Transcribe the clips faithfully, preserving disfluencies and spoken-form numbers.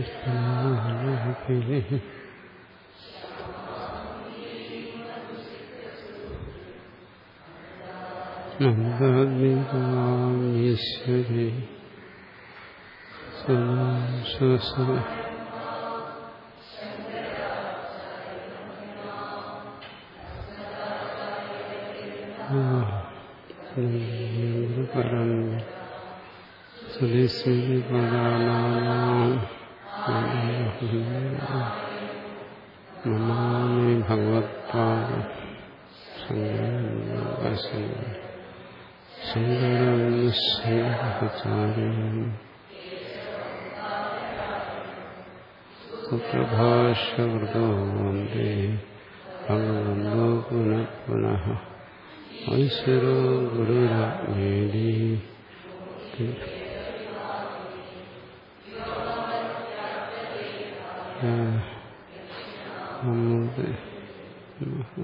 ഈശ്വരി പരം സദസ്യ നമാമി ഭഗവത്പാദ ശങ്കരം ശങ്കരാചാര്യം സുപ്രഭാഷ്യവൃതോ വന്ദേ ഭഗവന്തോ പുനഃ പുനഃ ഐശ്വരോ ഗുരുരാജ്ഞേതി നമോദേ നമഃ.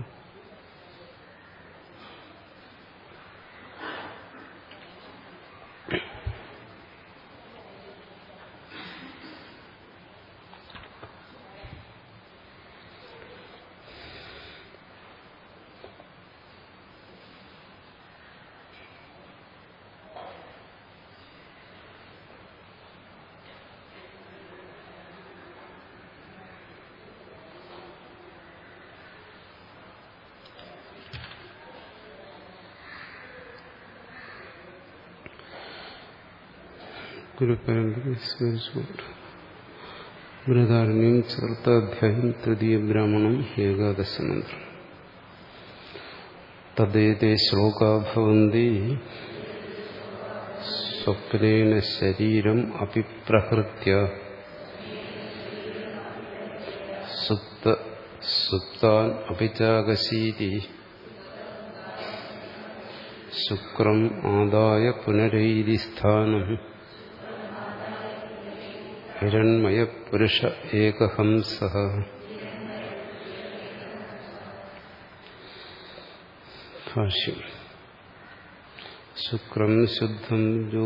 ഗുരുപരമ്പര സ്മരിച്ചുകൊണ്ട് ബൃഹദാരണ്യം ചതുർത്ഥാധ്യായം തൃതീയ ബ്രാഹ്മണം ഏകാദശ മന്ത്രം. തദ്ദേതേ ശ്ലോകാ ഭവന്തി സ്വപ്നേന ശരീരം അഭിപ്രഹൃത്യ സുപ്ത സുപ്താൻ അഭിജാഗശീതി ശുക്രം ആദായ പുനരൈരി സ്ഥാനം ഹിരണ്മയ പുരുഷ ഏകഹംസഃ. ഭാഷ്യം. ശുക്രം ശുദ്ധം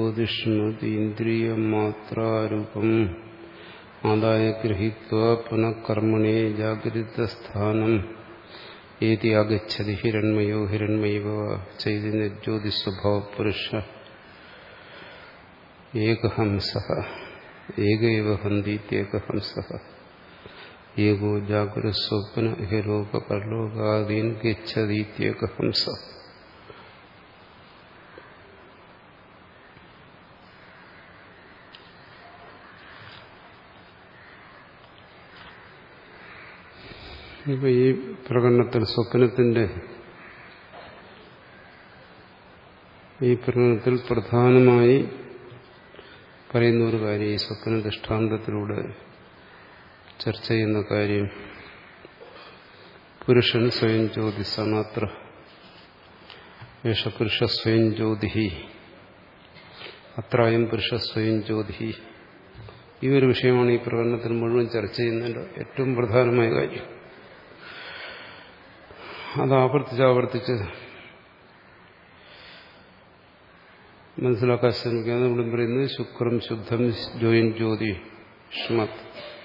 ജ്യോതിഷ്മതീന്ദ്രിയമാത്രാരൂപം ആദായ ഗൃഹീത്വാ പുനഃ കർമ്മണേ ജാഗ്രതസ്ഥാനം ഏതി ആഗച്ഛതി ഹിരണ്മയോ ഹിരണ്മയവ ചൈതന്യജ്യോതിസ്വഭാവ പുരുഷ ഏകഹംസഃ. ഏകൈവ ഹന്തീത്യേകഹംസഃ. ഏകോ ജാഗ്രസ്വപ്ന ഇഹലോക പരലോകാദീൻ ഗച്ഛതീത്യേകഹംസഃ. ഇപ്പൊ ഈ പ്രകടനത്തിൽ സ്വപ്നത്തിന്റെ ഈ പ്രകടനത്തിൽ പ്രധാനമായി പറയുന്ന ഒരു കാര്യം, ഈ സ്വപ്ന ദൃഷ്ടാന്തത്തിലൂടെ ചർച്ച ചെയ്യുന്ന കാര്യം, പുരുഷൻ സ്വയം ജ്യോതിസാണ്. അത്ര യേശ പുരുഷ സ്വയം ജ്യോതിഹി, അത്രായം പുരുഷ സ്വയം ജ്യോതിഹി. ഈ ഒരു വിഷയമാണ് ഈ പ്രകടനത്തിൽ മുഴുവൻ ചർച്ച ചെയ്യുന്നതിൻ്റെ ഏറ്റവും പ്രധാനമായ കാര്യം. അത് ആവർത്തിച്ചാവർത്തിച്ച് മനസ്സിലാക്കാൻ ശ്രമിക്കുക. നമ്മളും പറയുന്നത് ശുക്രം ശുദ്ധം ജ്യോതിൻ ജ്യോതി ഷ്മത്.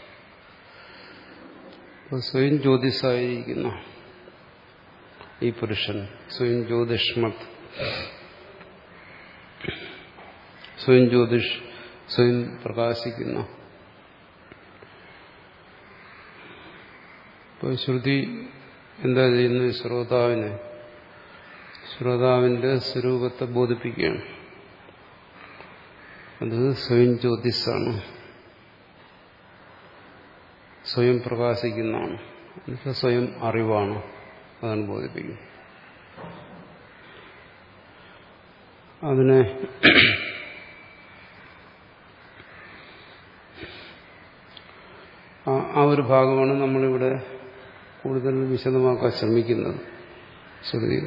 സ്വയം ജ്യോതിസായിരിക്കുന്ന ഈ പുരുഷൻ സ്വയം ജ്യോതിഷ്മത്, സ്വയം ജ്യോതിഷ് സ്വയം പ്രകാശിക്കുന്ന. ഇപ്പോൾ ശ്രുതി എന്താ ചെയ്യുന്നത്? ശ്രോതാവിനെ ശ്രോതാവിന്റെ സ്വരൂപത്തെ ബോധിപ്പിക്കുകയാണ്. അത് സ്വയം ജ്യോതിസാണ്, സ്വയം പ്രകാശിക്കുന്നതാണ്, എന്നുവെച്ചാൽ സ്വയം അറിവാണ്. അതാണ് ബോധിപ്പിക്കുന്നത്. അതിനെ ആ ഒരു ഭാഗമാണ് നമ്മളിവിടെ കൂടുതൽ വിശദമാക്കാൻ ശ്രമിക്കുന്നത്. ശ്രുതിയിൽ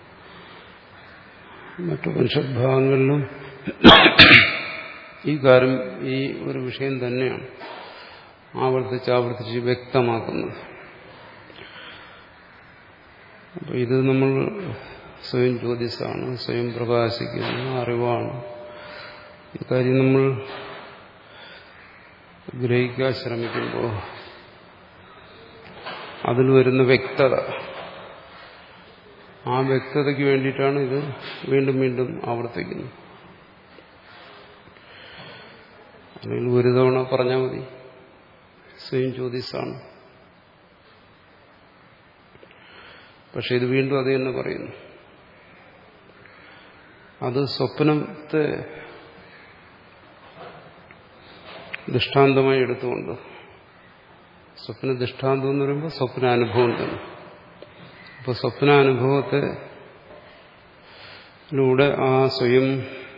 മറ്റു ഉപനിഷദ്ഭാഗങ്ങളിലും ഈ കാര്യം, ഈ ഒരു വിഷയം തന്നെയാണ് ആവർത്തിച്ച് ആവർത്തിച്ച് വ്യക്തമാക്കുന്നത്. അപ്പോൾ ഇത് നമ്മൾ സ്വയം ജ്യോതിസാണ്, സ്വയം പ്രകാശിക്കുന്ന അറിവാണ്. ഈ കാര്യം നമ്മൾ ഗ്രഹിക്കാൻ ശ്രമിക്കുമ്പോൾ അതിൽ വരുന്ന വ്യക്തത, ആ വ്യക്തതയ്ക്ക് വേണ്ടിയിട്ടാണ് ഇത് വീണ്ടും വീണ്ടും ആവർത്തിക്കുന്നത്. അല്ലെങ്കിൽ ഒരു തവണ പറഞ്ഞാൽ മതി, സ്വയം ജ്യോതിസാണ്. പക്ഷെ ഇത് വീണ്ടും അത് തന്നെ പറയുന്നു. അത് സ്വപ്നത്തെ ദൃഷ്ടാന്തമായി എടുത്തുകൊണ്ട്, സ്വപ്ന ദൃഷ്ടാന്തം എന്ന് പറയുമ്പോൾ സ്വപ്നാനുഭവം തന്നെ. അപ്പോൾ സ്വപ്നാനുഭവത്തിലൂടെ ആ സ്വയം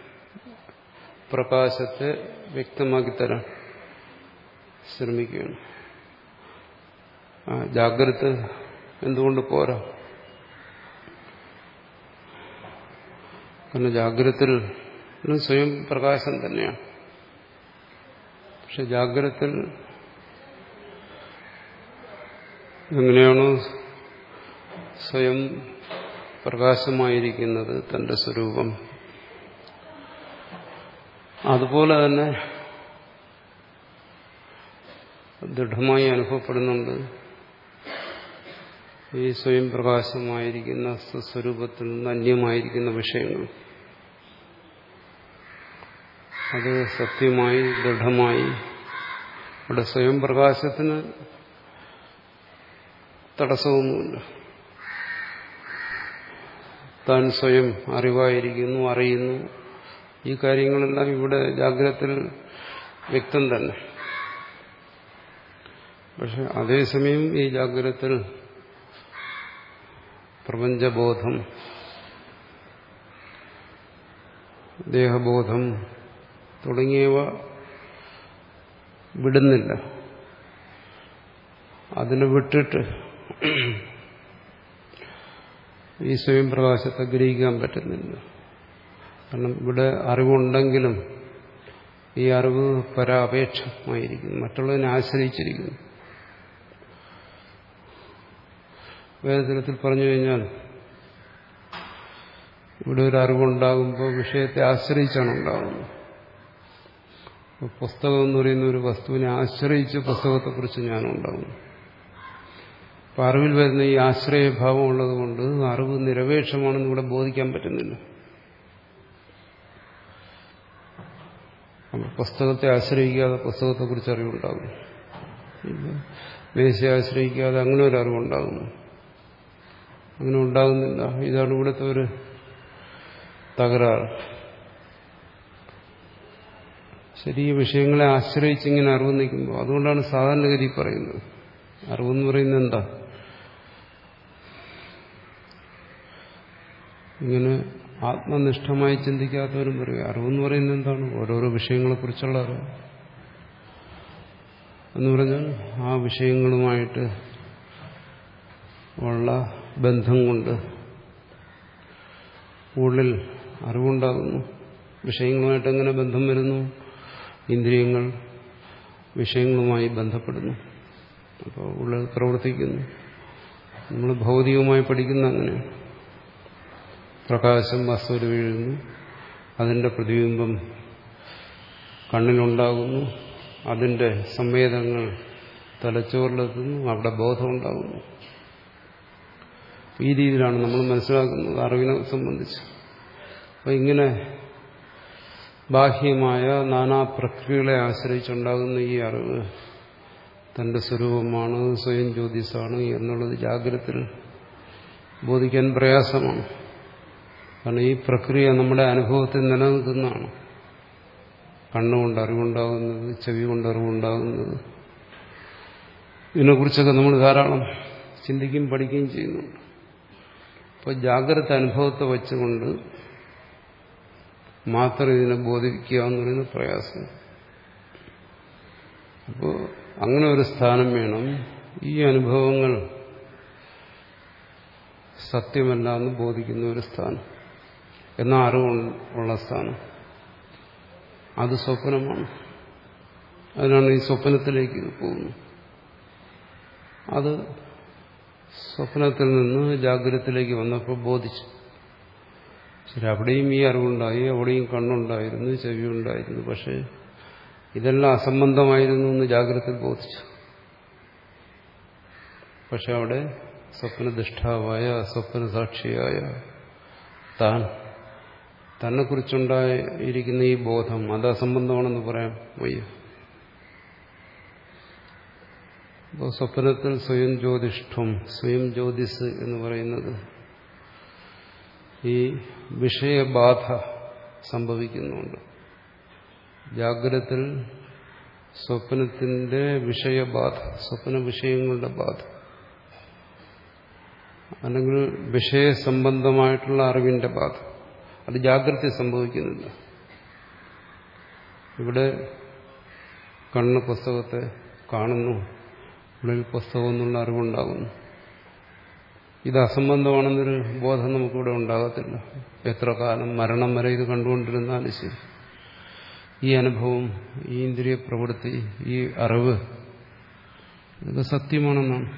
പ്രകാശത്തെ വ്യക്തമാക്കി തരാൻ ശ്രമിക്കുകയാണ്. ആ ജാഗ്രത എന്തുകൊണ്ട് പോരാ? കാരണം ജാഗ്രതത്തിൽ സ്വയം പ്രകാശം തന്നെയാണ്. പക്ഷെ ജാഗ്രതത്തിൽ എങ്ങനെയാണോ സ്വയം പ്രകാശമായിരിക്കുന്നത് തന്റെ സ്വരൂപം, അതുപോലെ തന്നെ ദൃഢമായി അനുഭവപ്പെടുന്നുണ്ട് ഈ സ്വയം പ്രകാശമായിരിക്കുന്ന സ്വസ്വരൂപത്തിൽ നിന്ന് അന്യമായിരിക്കുന്ന വിഷയങ്ങൾ. അത് സത്യമായി ദൃഢമായി അവിടെ സ്വയം പ്രകാശത്തിന് തടസ്സമൊന്നുമില്ല. താൻ സ്വയം അറിവായിരിക്കുന്നു, അറിയുന്നു. ഈ കാര്യങ്ങളെല്ലാം ഇവിടെ ജാഗ്രതത്തിൽ വ്യക്തം തന്നെ. പക്ഷെ അതേസമയം ഈ ജാഗ്രതത്തിൽ പ്രപഞ്ചബോധം, ദേഹബോധം തുടങ്ങിയവ വിടുന്നില്ല. അതിനെ വിട്ടിട്ട് ഈ സ്വയം പ്രകാശത്തെ ഗ്രഹിക്കാൻ പറ്റുന്നില്ല. കാരണം ഇവിടെ അറിവുണ്ടെങ്കിലും ഈ അറിവ് പരാപേക്ഷമായിരിക്കുന്നു, മറ്റുള്ളതിനെ ആശ്രയിച്ചിരിക്കുന്നു. വേറെ തരത്തിൽ പറഞ്ഞു കഴിഞ്ഞാൽ ഇവിടെ ഒരു അറിവുണ്ടാകുമ്പോൾ വിഷയത്തെ ആശ്രയിച്ചാണ് ഉണ്ടാകുന്നത്. പുസ്തകം എന്ന് പറയുന്ന ഒരു വസ്തുവിനെ ആശ്രയിച്ച് പുസ്തകത്തെക്കുറിച്ച് ജ്ഞാനമുണ്ടാകുന്നു. അപ്പം അറിവിൽ വരുന്ന ഈ ആശ്രയഭാവം ഉള്ളതുകൊണ്ട് അറിവ് നിരപേക്ഷമാണെന്ന് ഇവിടെ ബോധിക്കാൻ പറ്റുന്നില്ല. പുസ്തകത്തെ ആശ്രയിക്കാതെ പുസ്തകത്തെക്കുറിച്ച് അറിവുണ്ടാകും, മേശയെ ആശ്രയിക്കാതെ അങ്ങനെ ഒരു അറിവുണ്ടാകുന്നു. അങ്ങനെ ഉണ്ടാകുന്നില്ല. ഇതാണ് ഇവിടുത്തെ ഒരു തകരാറ്. ശരി, ഈ വിഷയങ്ങളെ ആശ്രയിച്ച് ഇങ്ങനെ അറിവ് നിൽക്കുമ്പോൾ, അതുകൊണ്ടാണ് സാധാരണഗതി പറയുന്നത് അറിവെന്ന് പറയുന്നത് എന്താ? ഇങ്ങനെ ആത്മനിഷ്ഠമായി ചിന്തിക്കാത്തവരും പറയും അറിവെന്ന് പറയുന്നത് എന്താണ്? ഓരോരോ വിഷയങ്ങളെക്കുറിച്ചുള്ള അറിവ് എന്ന് പറഞ്ഞാൽ ആ വിഷയങ്ങളുമായിട്ട് ഉള്ള ബന്ധം കൊണ്ട് ഉള്ളിൽ അറിവുണ്ടാകുന്നു. വിഷയങ്ങളുമായിട്ട് എങ്ങനെ ബന്ധം വരുന്നു? ഇന്ദ്രിയങ്ങൾ വിഷയങ്ങളുമായി ബന്ധപ്പെടുന്നു, അപ്പോൾ ഉള്ളിൽ പ്രവർത്തിക്കുന്നു. നമ്മൾ ഭൗതികമായി പഠിക്കുന്ന അങ്ങനെ പ്രകാശം വസ്തുവിൽ വീഴുന്നു, അതിൻ്റെ പ്രതിബിംബം കണ്ണിലുണ്ടാകുന്നു, അതിൻ്റെ സംവേദങ്ങൾ തലച്ചോറിലെത്തുന്നു, അവിടെ ബോധമുണ്ടാകുന്നു. ഈ രീതിയിലാണ് നമ്മൾ മനസ്സിലാക്കുന്നത് അറിവിനെ സംബന്ധിച്ച്. അപ്പം ഇങ്ങനെ ബാഹ്യമായ നാനാ പ്രക്രിയകളെ ആശ്രയിച്ചുണ്ടാകുന്ന ഈ അറിവ് തന്റെ സ്വരൂപമാണ്, സ്വയം ജ്യോതിസാണ് എന്നുള്ളത് ജാഗ്രതത്തിൽ ബോധിക്കാൻ പ്രയാസമാണ്. കാരണം ഈ പ്രക്രിയ നമ്മുടെ അനുഭവത്തിൽ നിലനിൽക്കുന്നതാണ്. കണ്ണുകൊണ്ട് അറിവുണ്ടാകുന്നത്, ചെവി കൊണ്ട് അറിവുണ്ടാകുന്നത്, ഇതിനെക്കുറിച്ചൊക്കെ നമ്മൾ ധാരാളം ചിന്തിക്കുകയും പഠിക്കുകയും ചെയ്യുന്നുണ്ട്. അപ്പോൾ ജാഗ്രത അനുഭവത്തെ വെച്ചുകൊണ്ട് മാത്രം ഇതിനെ ബോധിപ്പിക്കുക എന്ന് പറയുന്നത് പ്രയാസം. അപ്പോൾ അങ്ങനെ ഒരു സ്ഥാനം വേണം. ഈ അനുഭവങ്ങൾ സത്യമല്ല എന്ന് ബോധിക്കുന്ന ഒരു സ്ഥാനം, എന്നാൽ അറിവുള്ള സ്ഥാനം, അത് സ്വപ്നമാണ്. അതിനാണ് ഈ സ്വപ്നത്തിലേക്ക് പോകുന്നത്. അത് സ്വപ്നത്തിൽ നിന്ന് ജാഗ്രതത്തിലേക്ക് വന്നപ്പോൾ ബോധിച്ചു. ശരി, അവിടെയും ഈ അറിവുണ്ടായി, അവിടെയും കണ്ണുണ്ടായിരുന്നു, ചെവി ഉണ്ടായിരുന്നു. പക്ഷെ ഇതെല്ലാം അസംബന്ധമായിരുന്നു എന്ന് ജാഗ്രതയിൽ ബോധിച്ചു. പക്ഷെ അവിടെ സ്വപ്നദിഷ്ടാവായ സ്വപ്ന സാക്ഷിയായ താൻ തന്നെക്കുറിച്ചുണ്ടായിരിക്കുന്ന ഈ ബോധം അത് അസംബന്ധമാണെന്ന് പറയാൻ വയ്യ. അപ്പോൾ സ്വപ്നത്തിൽ സ്വയം ജ്യോതിഷ്ഠം, സ്വയം ജ്യോതിസ് എന്ന് പറയുന്നത് ഈ വിഷയബാധ സംഭവിക്കുന്നുണ്ട്. ജാഗ്രതത്തിൽ സ്വപ്നത്തിന്റെ വിഷയബാധ, സ്വപ്ന വിഷയങ്ങളുടെ ബാധ, അല്ലെങ്കിൽ വിഷയസംബന്ധമായിട്ടുള്ള അറിവിന്റെ ബാധ, അത് ജാഗ്രത സംഭവിക്കുന്നില്ല. ഇവിടെ കണ്ണ് പുസ്തകത്തെ കാണുന്നു, ഉള്ളിൽ പുസ്തകം എന്നുള്ള അറിവുണ്ടാകുന്നു. ഇത് അസംബന്ധമാണെന്നൊരു ബോധം നമുക്കിവിടെ ഉണ്ടാകത്തില്ല. എത്ര കാലം മരണം വരെ ഇത് കണ്ടുകൊണ്ടിരുന്നാലും ശരി, ഈ അനുഭവം, ഈ ഇന്ദ്രിയ പ്രവൃത്തി, ഈ അറിവ് ഇതൊക്കെ സത്യമാണെന്നാണ്.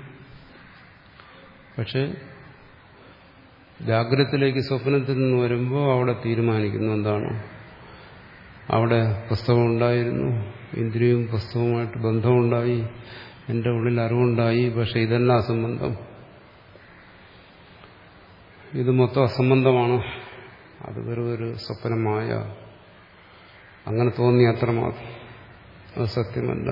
പക്ഷെ ജാഗ്രതത്തിലേക്ക് സ്വപ്നത്തിൽ നിന്ന് വരുമ്പോൾ അവിടെ തീരുമാനിക്കുന്നു എന്താണ്, അവിടെ പുസ്തകം ഉണ്ടായിരുന്നു, ഇന്ദ്രിയവും പുസ്തകവുമായിട്ട് ബന്ധമുണ്ടായി, എൻ്റെ ഉള്ളിൽ അറിവുണ്ടായി, പക്ഷെ ഇതെല്ലാം അസംബന്ധം, ഇത് മൊത്തം അസംബന്ധമാണ്, അത് വെറും ഒരു സ്വപ്നമായ അങ്ങനെ തോന്നി അത്രമാത്രം, അത് സത്യമല്ല.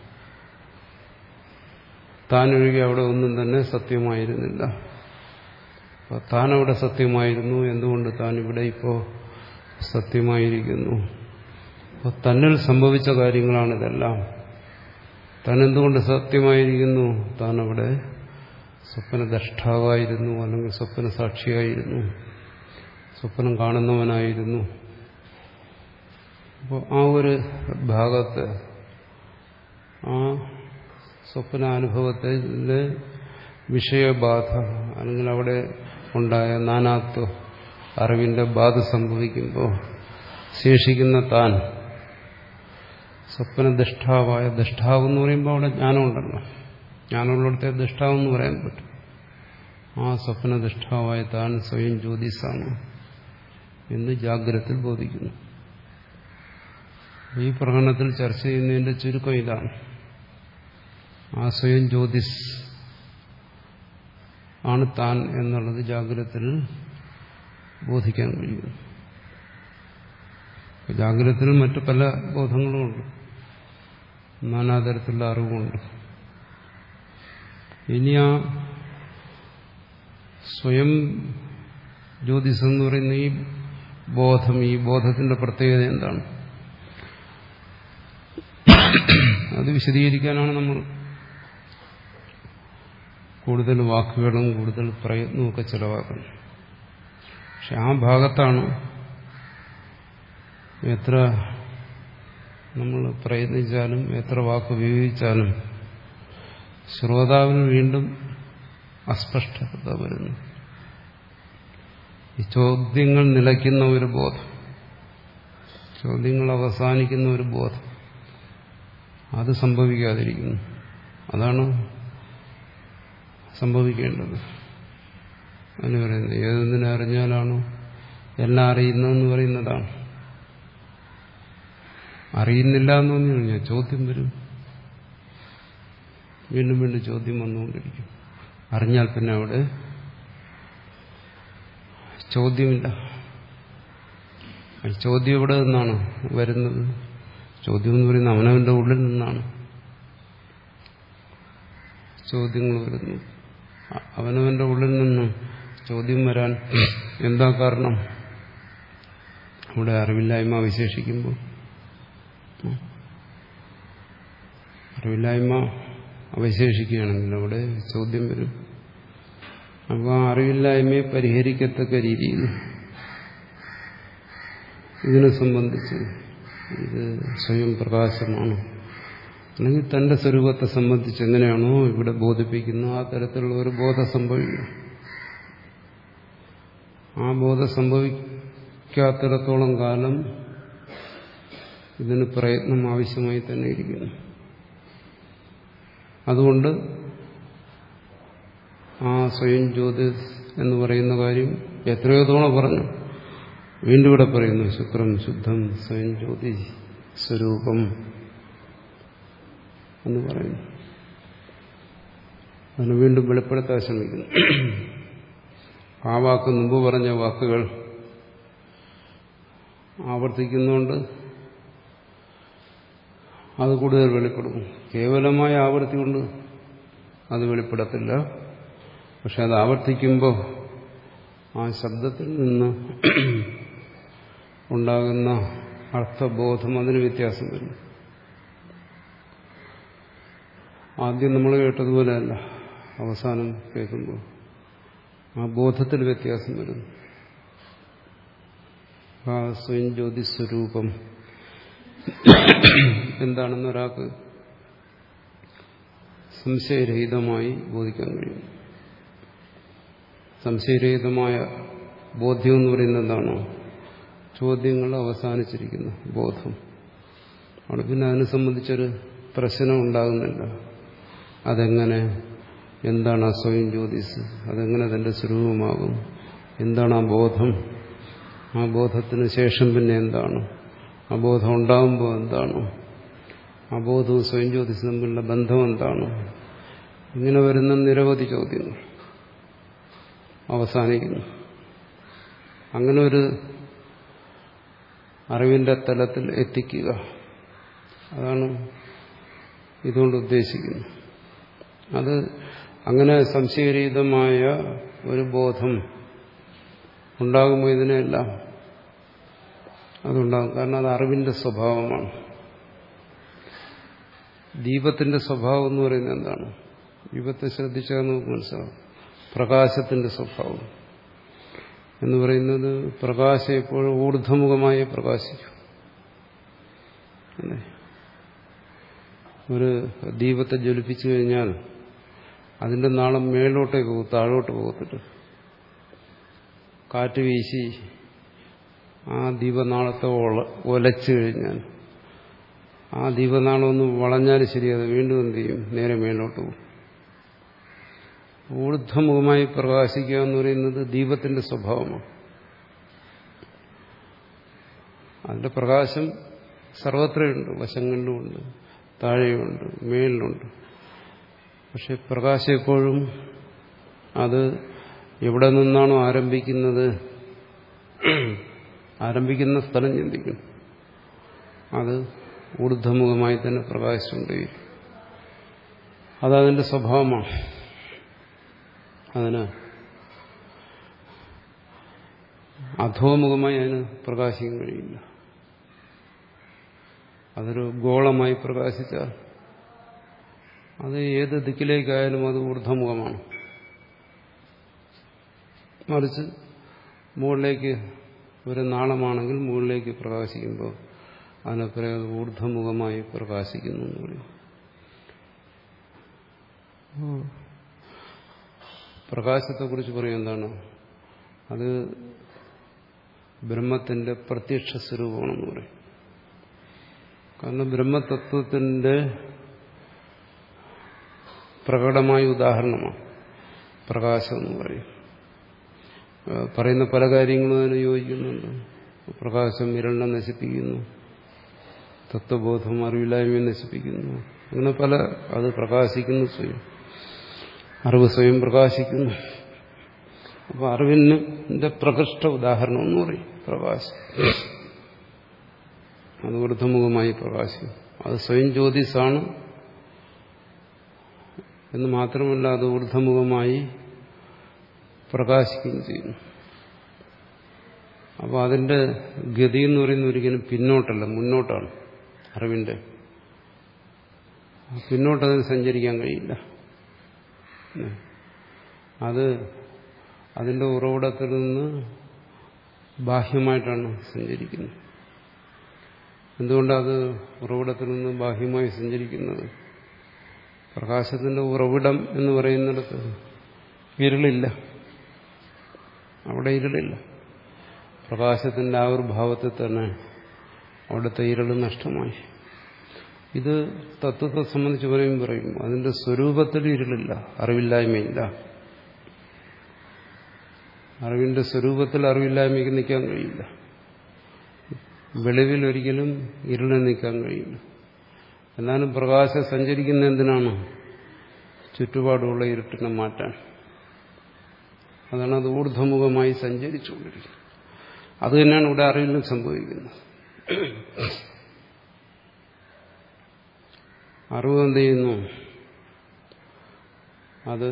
താനൊഴികെ അവിടെ ഒന്നും തന്നെ സത്യമായിരുന്നില്ല. അപ്പോൾ താനവിടെ സത്യമായിരുന്നു, എന്തുകൊണ്ട് താൻ ഇവിടെ ഇപ്പോൾ സത്യമായിരിക്കുന്നു? അപ്പോൾ തന്നിൽ സംഭവിച്ച കാര്യങ്ങളാണിതെല്ലാം. താൻ എന്തുകൊണ്ട് സത്യമായിരിക്കുന്നു? താൻ അവിടെ സ്വപ്നദ്രഷ്ടാവായിരുന്നു, അല്ലെങ്കിൽ സ്വപ്ന സാക്ഷിയായിരുന്നു, സ്വപ്നം കാണുന്നവനായിരുന്നു. അപ്പോൾ ആ ഒരു ഭാഗത്ത്, ആ സ്വപ്നാനുഭവത്തിലെ വിഷയബാധ, അല്ലെങ്കിൽ അവിടെ ഉണ്ടായ നാനാത്വ അറിവിന്റെ ബാധ സംഭവിക്കുമ്പോൾ ശേഷിക്കുന്ന താൻ സ്വപ്നദൃഷ്ടാവായ, ദൃഷ്ടാവ് എന്ന് പറയുമ്പോൾ അവിടെ ജ്ഞാനമുണ്ടല്ലോ, ജ്ഞാനമുള്ളിടത്തെ ദൃഷ്ടാവെന്ന് പറയാൻ പറ്റും. ആ സ്വപ്നദൃഷ്ടാവായ താൻ സ്വയം ജ്യോതിസാണ് എന്ന് ജാഗ്രതയിൽ ബോധിക്കുന്നു. ഈ പ്രകടനത്തിൽ ചർച്ച ചെയ്യുന്നതിന്റെ ചുരുക്കം ഇതാണ്. ആ സ്വയം ജ്യോതിസ് ആണ് താൻ എന്നുള്ളത് ജാഗ്രതത്തിൽ ബോധിക്കാൻ കഴിയുന്നു. ജാഗ്രതത്തിൽ മറ്റു പല ബോധങ്ങളുമുണ്ട്, നാനാതരത്തിലുള്ള അറിവുമുണ്ട്. ഇനി ആ സ്വയം ജ്യോതിസ് എന്ന് പറയുന്ന ഈ ബോധം, ഈ ബോധത്തിന്റെ പ്രത്യേകത എന്താണ്? അത് വിശദീകരിക്കാനാണ് നമ്മൾ കൂടുതൽ വാക്കുകളും കൂടുതൽ പ്രയത്നമൊക്കെ ചെലവാക്കുന്നത്. പക്ഷെ ആ ഭാഗത്താണ് എത്ര നമ്മൾ പ്രയത്നിച്ചാലും എത്ര വാക്ക് ഉപയോഗിച്ചാലും ശ്രോതാവിന് വീണ്ടും അസ്പഷ്ടത വരുന്നു. ഈ ചോദ്യങ്ങൾ നിലയ്ക്കുന്ന ഒരു ബോധം, ചോദ്യങ്ങൾ അവസാനിക്കുന്ന ഒരു ബോധം, അത് സംഭവിക്കാതിരിക്കുന്നു. അതാണ് സംഭവിക്കേണ്ടത്. അതിന് പറയുന്നത് ഏതൊന്നിനെ അറിഞ്ഞാലാണോ എല്ലാം അറിയുന്നതെന്ന് പറയുന്നതാണ്. അറിയുന്നില്ല എന്ന് പറഞ്ഞു കഴിഞ്ഞാൽ ചോദ്യം വരും, വീണ്ടും വീണ്ടും ചോദ്യം വന്നുകൊണ്ടിരിക്കും. അറിഞ്ഞാൽ പിന്നെ അവിടെ ചോദ്യമില്ല. ചോദ്യം എവിടെ നിന്നാണ് വരുന്നത്? ചോദ്യം എന്ന് പറയുന്നത് അവനവന്റെ ഉള്ളിൽ നിന്നാണ് ചോദ്യങ്ങൾ വരുന്നു. അവനവന്റെ ഉള്ളിൽ നിന്നും ചോദ്യം വരാൻ എന്താ കാരണം? അവിടെ അറിവില്ലായ്മ വിശേഷിക്കുമ്പോൾ അറിവില്ലായ്മ അവശേഷിക്കുകയാണെങ്കിൽ അവിടെ ചോദ്യം വരും. അപ്പോൾ ആ അറിവില്ലായ്മയെ പരിഹരിക്കത്തക്ക രീതിയിൽ ഇതിനെ സംബന്ധിച്ച് ഇത് സ്വയം പ്രകാശമാണ്, അല്ലെങ്കിൽ തന്റെ സ്വരൂപത്തെ സംബന്ധിച്ച് എങ്ങനെയാണോ ഇവിടെ ബോധിപ്പിക്കുന്ന ആ തരത്തിലുള്ള ഒരു ബോധം സംഭവിക്കും. ആ ബോധം സംഭവിക്കാത്തിടത്തോളം കാലം ഇതിന് പ്രയത്നം ആവശ്യമായി തന്നെ ഇരിക്കുന്നു. അതുകൊണ്ട് ആ സ്വയം ജ്യോതിസ് എന്ന് പറയുന്ന കാര്യം എത്രയോ തവണ പറഞ്ഞു, വീണ്ടും ഇവിടെ പറയുന്നു. ശുക്രം ശുദ്ധം സ്വയം ജ്യോതി സ്വരൂപം എന്ന് പറയുന്നു. അതിന് വീണ്ടും വെളിപ്പെടുത്താൻ ശ്രമിക്കുന്നു. ആ വാക്ക് മുമ്പ് പറഞ്ഞ വാക്കുകൾ ആവർത്തിക്കുന്നുകൊണ്ട് അത് കൂടുതൽ വെളിപ്പെടും. കേവലമായ ആവർത്തി കൊണ്ട് അത് വെളിപ്പെടത്തില്ല. പക്ഷെ അത് ആവർത്തിക്കുമ്പോൾ ആ ശബ്ദത്തിൽ നിന്ന് ഉണ്ടാകുന്ന അർത്ഥബോധം അതിന് വ്യത്യാസം വരും. ആദ്യം നമ്മൾ കേട്ടതുപോലെയല്ല, അവസാനം കേൾക്കുമ്പോൾ ആ ബോധത്തിൽ വ്യത്യാസം വരുന്നു. ആ സ്വയം ജ്യോതിസ്വരൂപം എന്താണെന്ന് ഒരാൾക്ക് സംശയരഹിതമായി ബോധിക്കാൻ കഴിയും. സംശയരഹിതമായ ബോധ്യം എന്ന് പറയുന്നത് എന്താണോ? ചോദ്യങ്ങൾ അവസാനിച്ചിരിക്കുന്നു ബോധം. അവിടെ പിന്നെ അതിനെ സംബന്ധിച്ചൊരു പ്രശ്നം ഉണ്ടാകുന്നില്ല. അതെങ്ങനെ, എന്താണ് ആ സ്വയം ജ്യോതിസ്, അതെങ്ങനെ തന്റെ സ്വരൂപമാകും, എന്താണ് ആ ബോധം, ആ ബോധത്തിന് ശേഷം പിന്നെ എന്താണ്, ആ ബോധം ഉണ്ടാകുമ്പോൾ എന്താണ്, ആ ബോധവും സ്വയം ജ്യോതിസ് തമ്മിലുള്ള ബന്ധം എന്താണ്, ഇങ്ങനെ വരുന്ന നിരവധി ചോദ്യങ്ങൾ അവസാനിക്കുന്നു. അങ്ങനെ ഒരു അറിവിന്റെ തലത്തിൽ എത്തിക്കുക, അതാണ് ഇതുകൊണ്ട് ഉദ്ദേശിക്കുന്നത്. അത് അങ്ങനെ സംശയരഹിതമായ ഒരു ബോധം ഉണ്ടാകുമ്പോൾ ഇതിനെല്ലാം അതുണ്ടാകും. കാരണം അത് അറിവിന്റെ സ്വഭാവമാണ്. ദീപത്തിന്റെ സ്വഭാവം എന്ന് പറയുന്നത് എന്താണ്? ദീപത്തെ ശ്രദ്ധിച്ചാൽ നമുക്ക് മനസ്സിലാവും. പ്രകാശത്തിന്റെ സ്വഭാവം എന്ന് പറയുന്നത് പ്രകാശം എപ്പോഴും ഊർധ്വമുഖമായി പ്രകാശിക്കും. ഒരു ദീപത്തെ ജ്വലിപ്പിച്ചു കഴിഞ്ഞാൽ അതിന്റെ നാളം മേലോട്ടേ പോകും, താഴോട്ട് പോകത്തില്ല. കാറ്റ് വീശി ആ ദീപനാളത്തെ ഒലച്ചു കഴിഞ്ഞാൽ ആ ദീപനാളം ഒന്ന് വളഞ്ഞാൽ ശരിയത് വീണ്ടും എന്ത് ചെയ്യും? നേരെ മേലോട്ട് പോകും. ഊർധ്വമുഖമായി പ്രകാശിക്കുക എന്ന് പറയുന്നത് ദീപത്തിന്റെ സ്വഭാവമാണ്. അതിന്റെ പ്രകാശം സർവത്രയുണ്ട്, വശങ്ങളിലുമുണ്ട്, താഴെയുണ്ട്, മേലിലുണ്ട്. പക്ഷെ പ്രകാശം എപ്പോഴും അത് എവിടെ നിന്നാണോ ആരംഭിക്കുന്നത്, ആരംഭിക്കുന്ന സ്ഥലം ചിന്തിക്കണം. അത് ഊർധ്വമുഖമായി തന്നെ പ്രകാശിച്ചുകൊണ്ടേയിരിക്കും. അതതിന്റെ സ്വഭാവമാണ്. അതിന് അധോമുഖമായി അതിന് പ്രകാശിക്കാൻ കഴിയില്ല. അതൊരു ഗോളമായി പ്രകാശിച്ചാൽ അത് ഏത് ദിക്കിലേക്കായാലും അത് ഊർധ്വമുഖമാണ്. മറിച്ച് മുകളിലേക്ക് ഒരു നാളമാണെങ്കിൽ മുകളിലേക്ക് പ്രകാശിക്കുമ്പോൾ അതിനപ്പുറം അത് ഊർധ്വമുഖമായി പ്രകാശിക്കുന്നു എന്ന് പറയും. പ്രകാശത്തെക്കുറിച്ച് പറയും എന്താണ്? അത് ബ്രഹ്മത്തിന്റെ പ്രത്യക്ഷ സ്വരൂപമാണെന്ന് പറയും. കാരണം ബ്രഹ്മതത്വത്തിന്റെ പ്രകടമായ ഉദാഹരണമാണ് പ്രകാശം എന്ന് പറയും. പറയുന്ന പല കാര്യങ്ങളും അതിന് യോജിക്കുന്നുണ്ട്. പ്രകാശം ഇരുളിനെ നശിപ്പിക്കുന്നു, തത്വബോധം അറിവില്ലായ്മയെ നശിപ്പിക്കുന്നു, അങ്ങനെ പല. അത് പ്രകാശിക്കുന്നു സ്വയം, അറിവ് സ്വയം പ്രകാശിക്കുന്നു. അപ്പൊ അറിവിന്റെ പ്രകൃഷ്ട ഉദാഹരണം എന്ന് പറയും പ്രകാശം. അത് ഊർധ്വമുഖമായി പ്രകാശിക്കും. അത് സ്വയം ജ്യോതിസാണ് എന്ന് മാത്രമല്ല, അത് ഊർധ്വമുഖമായി പ്രകാശിക്കുകയും ചെയ്യുന്നു. അപ്പോൾ അതിന്റെ ഗതി എന്ന് പറയുന്നത് ഒരിക്കലും പിന്നോട്ടല്ല, മുന്നോട്ടാണ്. അറിവിന്റെ പിന്നോട്ടതിന് സഞ്ചരിക്കാൻ കഴിയില്ല. അത് അതിന്റെ ഉറവിടത്തിൽ നിന്ന് ബാഹ്യമായിട്ടാണ് സഞ്ചരിക്കുന്നത്. എന്തുകൊണ്ടത് ഉറവിടത്തിൽ നിന്ന് ബാഹ്യമായി സഞ്ചരിക്കുന്നത്? പ്രകാശത്തിന്റെ ഉറവിടം എന്ന് പറയുന്നിടത്ത് ഇരുളില്ല, അവിടെ ഇരുളില്ല. പ്രകാശത്തിന്റെ ആവിർഭാവത്തിൽ തന്നെ അവിടുത്തെ ഇരുള് നഷ്ടമായി. ഇത് തത്വത്തെ സംബന്ധിച്ച് പറയും പറയും അതിന്റെ സ്വരൂപത്തിൽ ഇരുളില്ല, അറിവില്ലായ്മയില്ല. അറിവിന്റെ സ്വരൂപത്തിൽ അറിവില്ലായ്മയ്ക്ക് നിൽക്കാൻ കഴിയില്ല. വെളിവിൽ ഒരിക്കലും ഇരുളിന് നിൽക്കാൻ കഴിയില്ല. എന്നാലും പ്രകാശം സഞ്ചരിക്കുന്ന എന്തിനാണ്? ചുറ്റുപാടുള്ള ഇരുട്ടിനെ മാറ്റാൻ. അതാണ് അത് ഊർധ്വമുഖമായി സഞ്ചരിച്ചുകൊണ്ടിരിക്കുന്നത്. അത് തന്നെയാണ് ഇവിടെ അറിവിലും സംഭവിക്കുന്നത്. അറിവ് എന്ത് ചെയ്യുന്നു? അത്